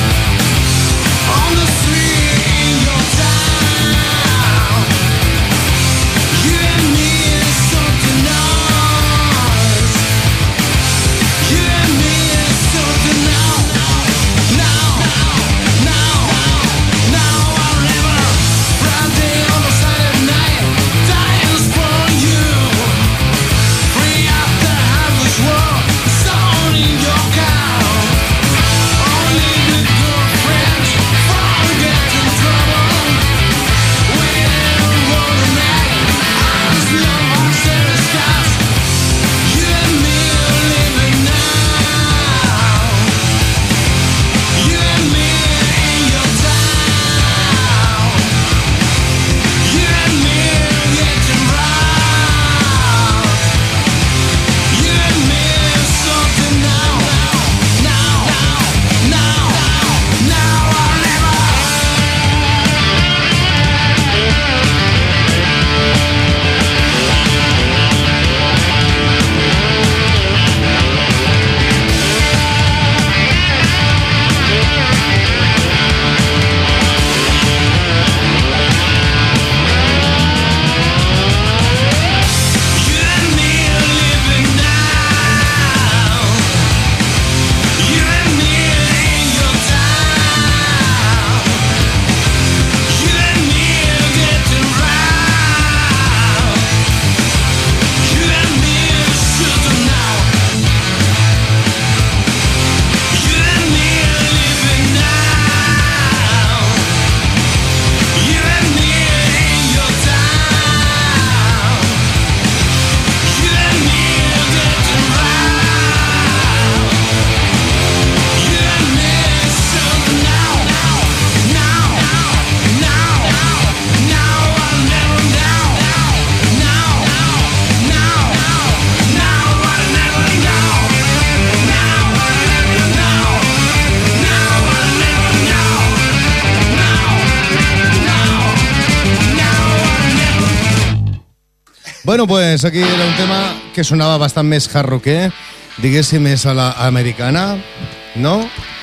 Bueno, pues aquí era un tema que sonava bastant més hard rocker, diguéssim, més a l'americana, no?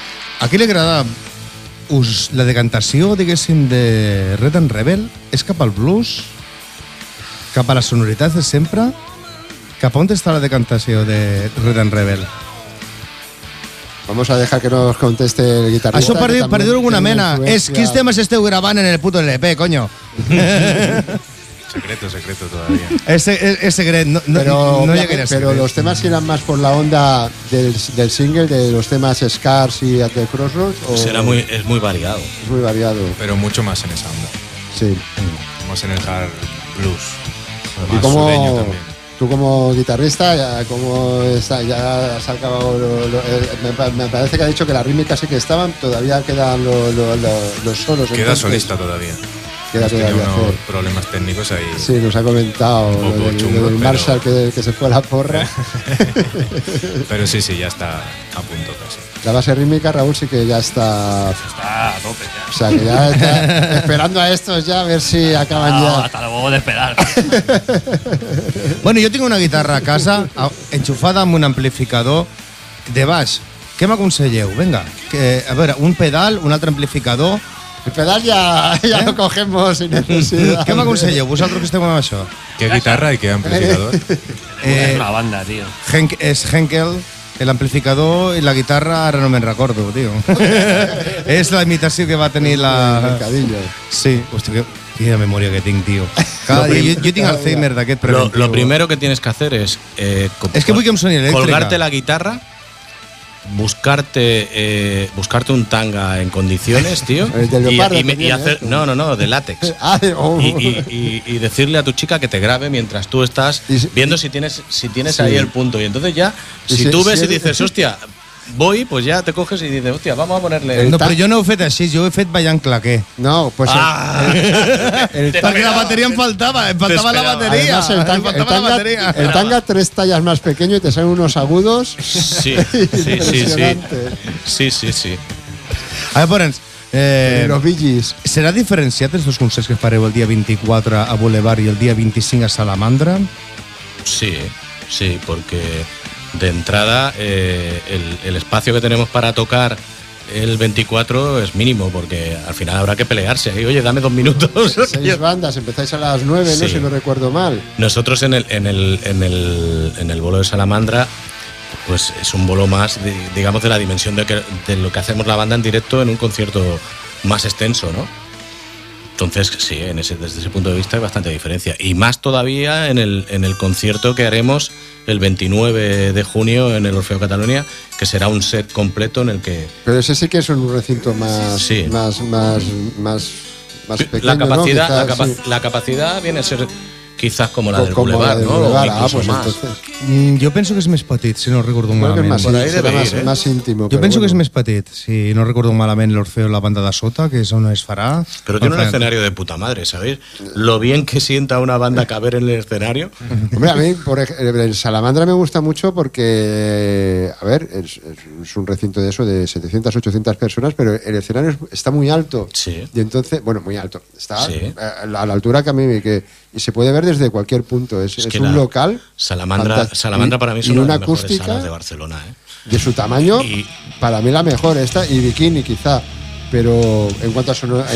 A qui li agrada la decantació, diguéssim, de Red and Rebel? És cap al blues? Cap a la sonoritat de sempre? Cap a on està la decantació de Red and Rebel? Vamos a dejar que nos conteste el guitarrista. Això per dir alguna mena. Quins temes esteu gravant en el puto LP, coño? Secreto todavía. Es secreto, no llegaría a ser. Pero los temas irán más por la onda del single, de los temas Scars y At the Crossroads. Pues es muy variado. Es muy variado. Pero mucho más en esa onda. Sí. Más en el hard blues. Y Más como sureño también. tú como guitarrista, ya has acabado. Me parece que ha dicho que las rítmicas sí que estaban, todavía quedan los solos. Queda entonces, solista todavía. Queda Tiene todavía unos hacer. problemas técnicos ahí. Sí, nos ha comentado Un poco lo del chungos, Marshall que se fue a la porra. Pero sí, ya está a punto casi. La base rítmica, Raúl, sí que ya está. Está a tope ya. O sea, que ya está esperando a estos ya a ver si acaban ya. Hasta luego de esperar. Bueno, jo tinc una guitarra a casa enxufada amb un amplificador de baix. Què m'aconselleu? Vinga, a veure, un pedal, un altre amplificador. El pedal ya lo cogemos sin necesidad. Què m'aconselleu? Vosaltres que esteu amb això? ¿Qué guitarra y qué amplificador? Es una banda, tío. És Henkel, el amplificador i la guitarra, ara no me'n recordo, tio. És la imitació que va tenir la... Mercadillo. Sí, hòstia, quina memòria que tinc, tio. Cada dia, jo tinc Alzheimer d'aquest preventiu. Lo primero que tienes que hacer es... Es que vull que em soni elèctrica. Colgarte la guitarra buscarte un tanga en condiciones, tío. El de leopardo y hacer, no, de látex. Y decirle a tu chica que te grabe mientras tú estás viendo si tienes ahí el punto. Y entonces ya, si tú ves y dices, hostia, voy, pues ya te coges y dices, hostia, vamos a ponerle... No, però jo no ho he fet així, jo ho he fet ballant claqué. No, pues... Perquè la batería em faltaba la batería. Además, el tanga 3 tallas más pequeño y te salen unos agudos. Sí. A veure, los Billys. serà diferenciat els dos concerts que fareu el dia 24 a Boulevard y el día 25 a Salamandra? Sí, porque de entrada el espacio que tenemos para tocar el 24 es mínimo, porque al final habrá que pelearse. Y, oye, dame 2 minutos. 6 bandas, empezáis a las 9, Sí. ¿no? Si no recuerdo mal. Nosotros en el bolo de Salamandra, pues es un bolo más, digamos, de la dimensión de lo que hacemos la banda en directo en un concierto más extenso, ¿no? Entonces, sí, desde ese punto de vista hay bastante diferencia. Y más todavía en el concierto que haremos el 29 de junio en el Orfeo Catalunya, que será un set completo en el que... Pero ese sí que es un recinto más, Sí. más pequeño, La capacidad, ¿no? Quizás, la capacidad viene a ser quizás como la del como Boulevard, la del ¿no? Boulevard. O incluso Pues más. entonces, Jo penso que és més petit, si no recordo creo que es malament. más, Por ahí será debe ir, más íntimo. Jo pero penso que és bueno. més petit, si no recordo malament l'Orfeo, la banda de sota, que és on es farà. Pero tiene un escenario de puta madre, ¿sabéis? Lo bien que sienta una banda caber en el escenario. Hombre, a mí el Salamandra me gusta mucho porque, a ver, es un recinto de eso de 700, 800 personas, pero el escenario está muy alto. Sí. Y entonces, bueno, muy alto. Está Sí. a la altura que a mí y se puede ver desde cualquier punto. Es que un la local. Salamandra fantástico. para mí Y son una las mejores acústica salas de Barcelona, ¿eh? de su tamaño, Y- para mí la mejor esta, y Bikini quizá. Pero en cuanto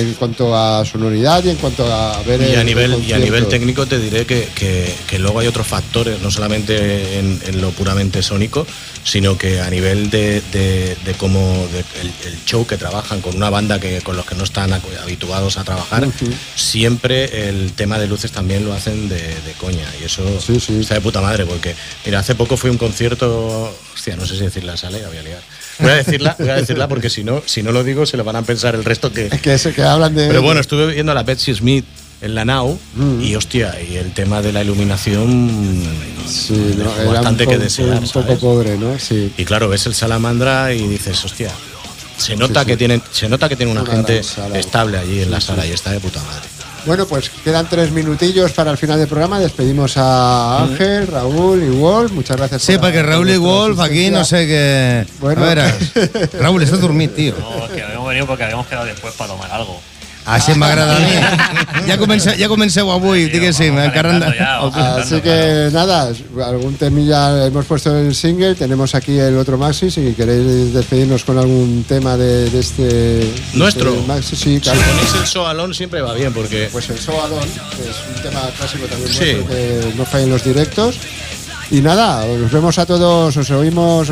a sonoridad y en cuanto a ver Y a el nivel concierto. técnico te diré que luego hay otros factores, no solamente en lo puramente sónico, sino que a nivel de cómo el show que trabajan con una banda con los que no están habituados a trabajar, siempre el tema de luces también lo hacen de coña, y eso Sí, sí. está de puta madre, porque mira, hace poco fui a un concierto, hostia, no sé si decirla, sale, la voy a liar. Voy a decirla porque si no lo digo se lo van a pensar el resto que que hablan de... pero bueno, estuve viendo a la Betsy Smith en la Nau y hostia, y el tema de la iluminación Sí, no, dejó era bastante que desear, un poco ¿sabes? pobre, ¿no? Sí. Y claro, ves el Salamandra y dices, hostia, se nota Sí, sí. que tienen una Una gente gran sala. estable allí en la Sí, sala sí. y está de puta madre. Bueno, pues quedan 3 minutillos para el final del programa. Despedimos a Ángel, Raúl y Wolf. Muchas gracias. Sí, perquè Raúl i vuestra Wolf aquí no sé què... Bueno. A veure, Raúl, estàs dormit, tio. No, es que habíamos venido porque habíamos quedado después para tomar algo. Així m'agrada a mi. Ja comenceu avui, diguéssim. Encara... Así que nada, algún temilla, hemos puesto el single, tenemos aquí el otro maxi, si queréis despedirnos con algún tema de este... ¿Nuestro? de este maxi, sí, claro. Si ponéis el So Alone siempre va bien porque Pues el So Alone, que es un tema clásico también Sí. nuestro, que no falla en los directos. Y nada, os vemos a todos, os oímos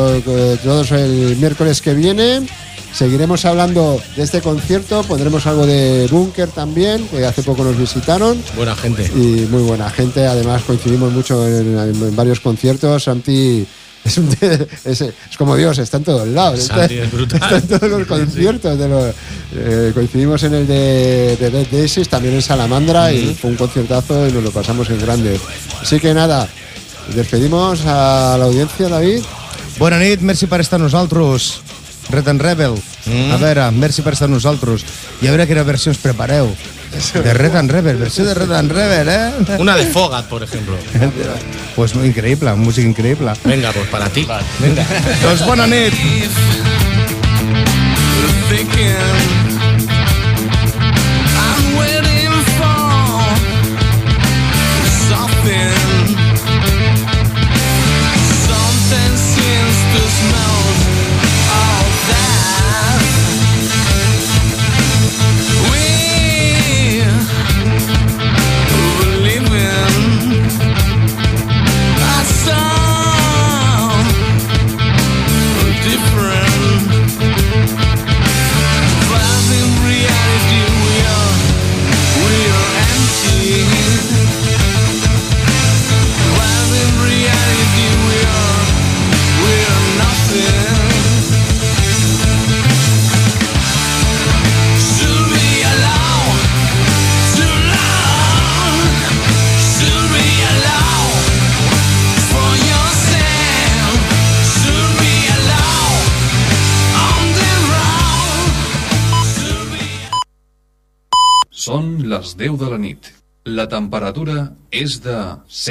todos el miércoles que viene. Seguiremos hablando de este concierto, pondremos algo de Búnker también, que hace poco nos visitaron. buena gente. Y muy buena gente, además coincidimos mucho en varios conciertos. Santi es como Dios, está en todos lados. Santi es brutal. Está en todos los conciertos. Coincidimos en el de Dead Daisies, también en Salamandra, y fue un conciertazo y nos lo pasamos en grande. Así que nada, despedimos a la audiencia, David. Bona nit, merci per estar amb nosaltres. Red and Rebel. A veure, merci per estar amb nosaltres. I a veure quina versió ens prepareu. De Red and Rebel, versió de Red and Rebel, eh? Una de Fogat, por ejemplo. Pues muy increïble, música increïble. Venga, pues para ti. Venga. Doncs bona nit. I'm waiting for something. Something seems to smell all that. We believe in a sound different. les 10 de la nit. La temperatura és de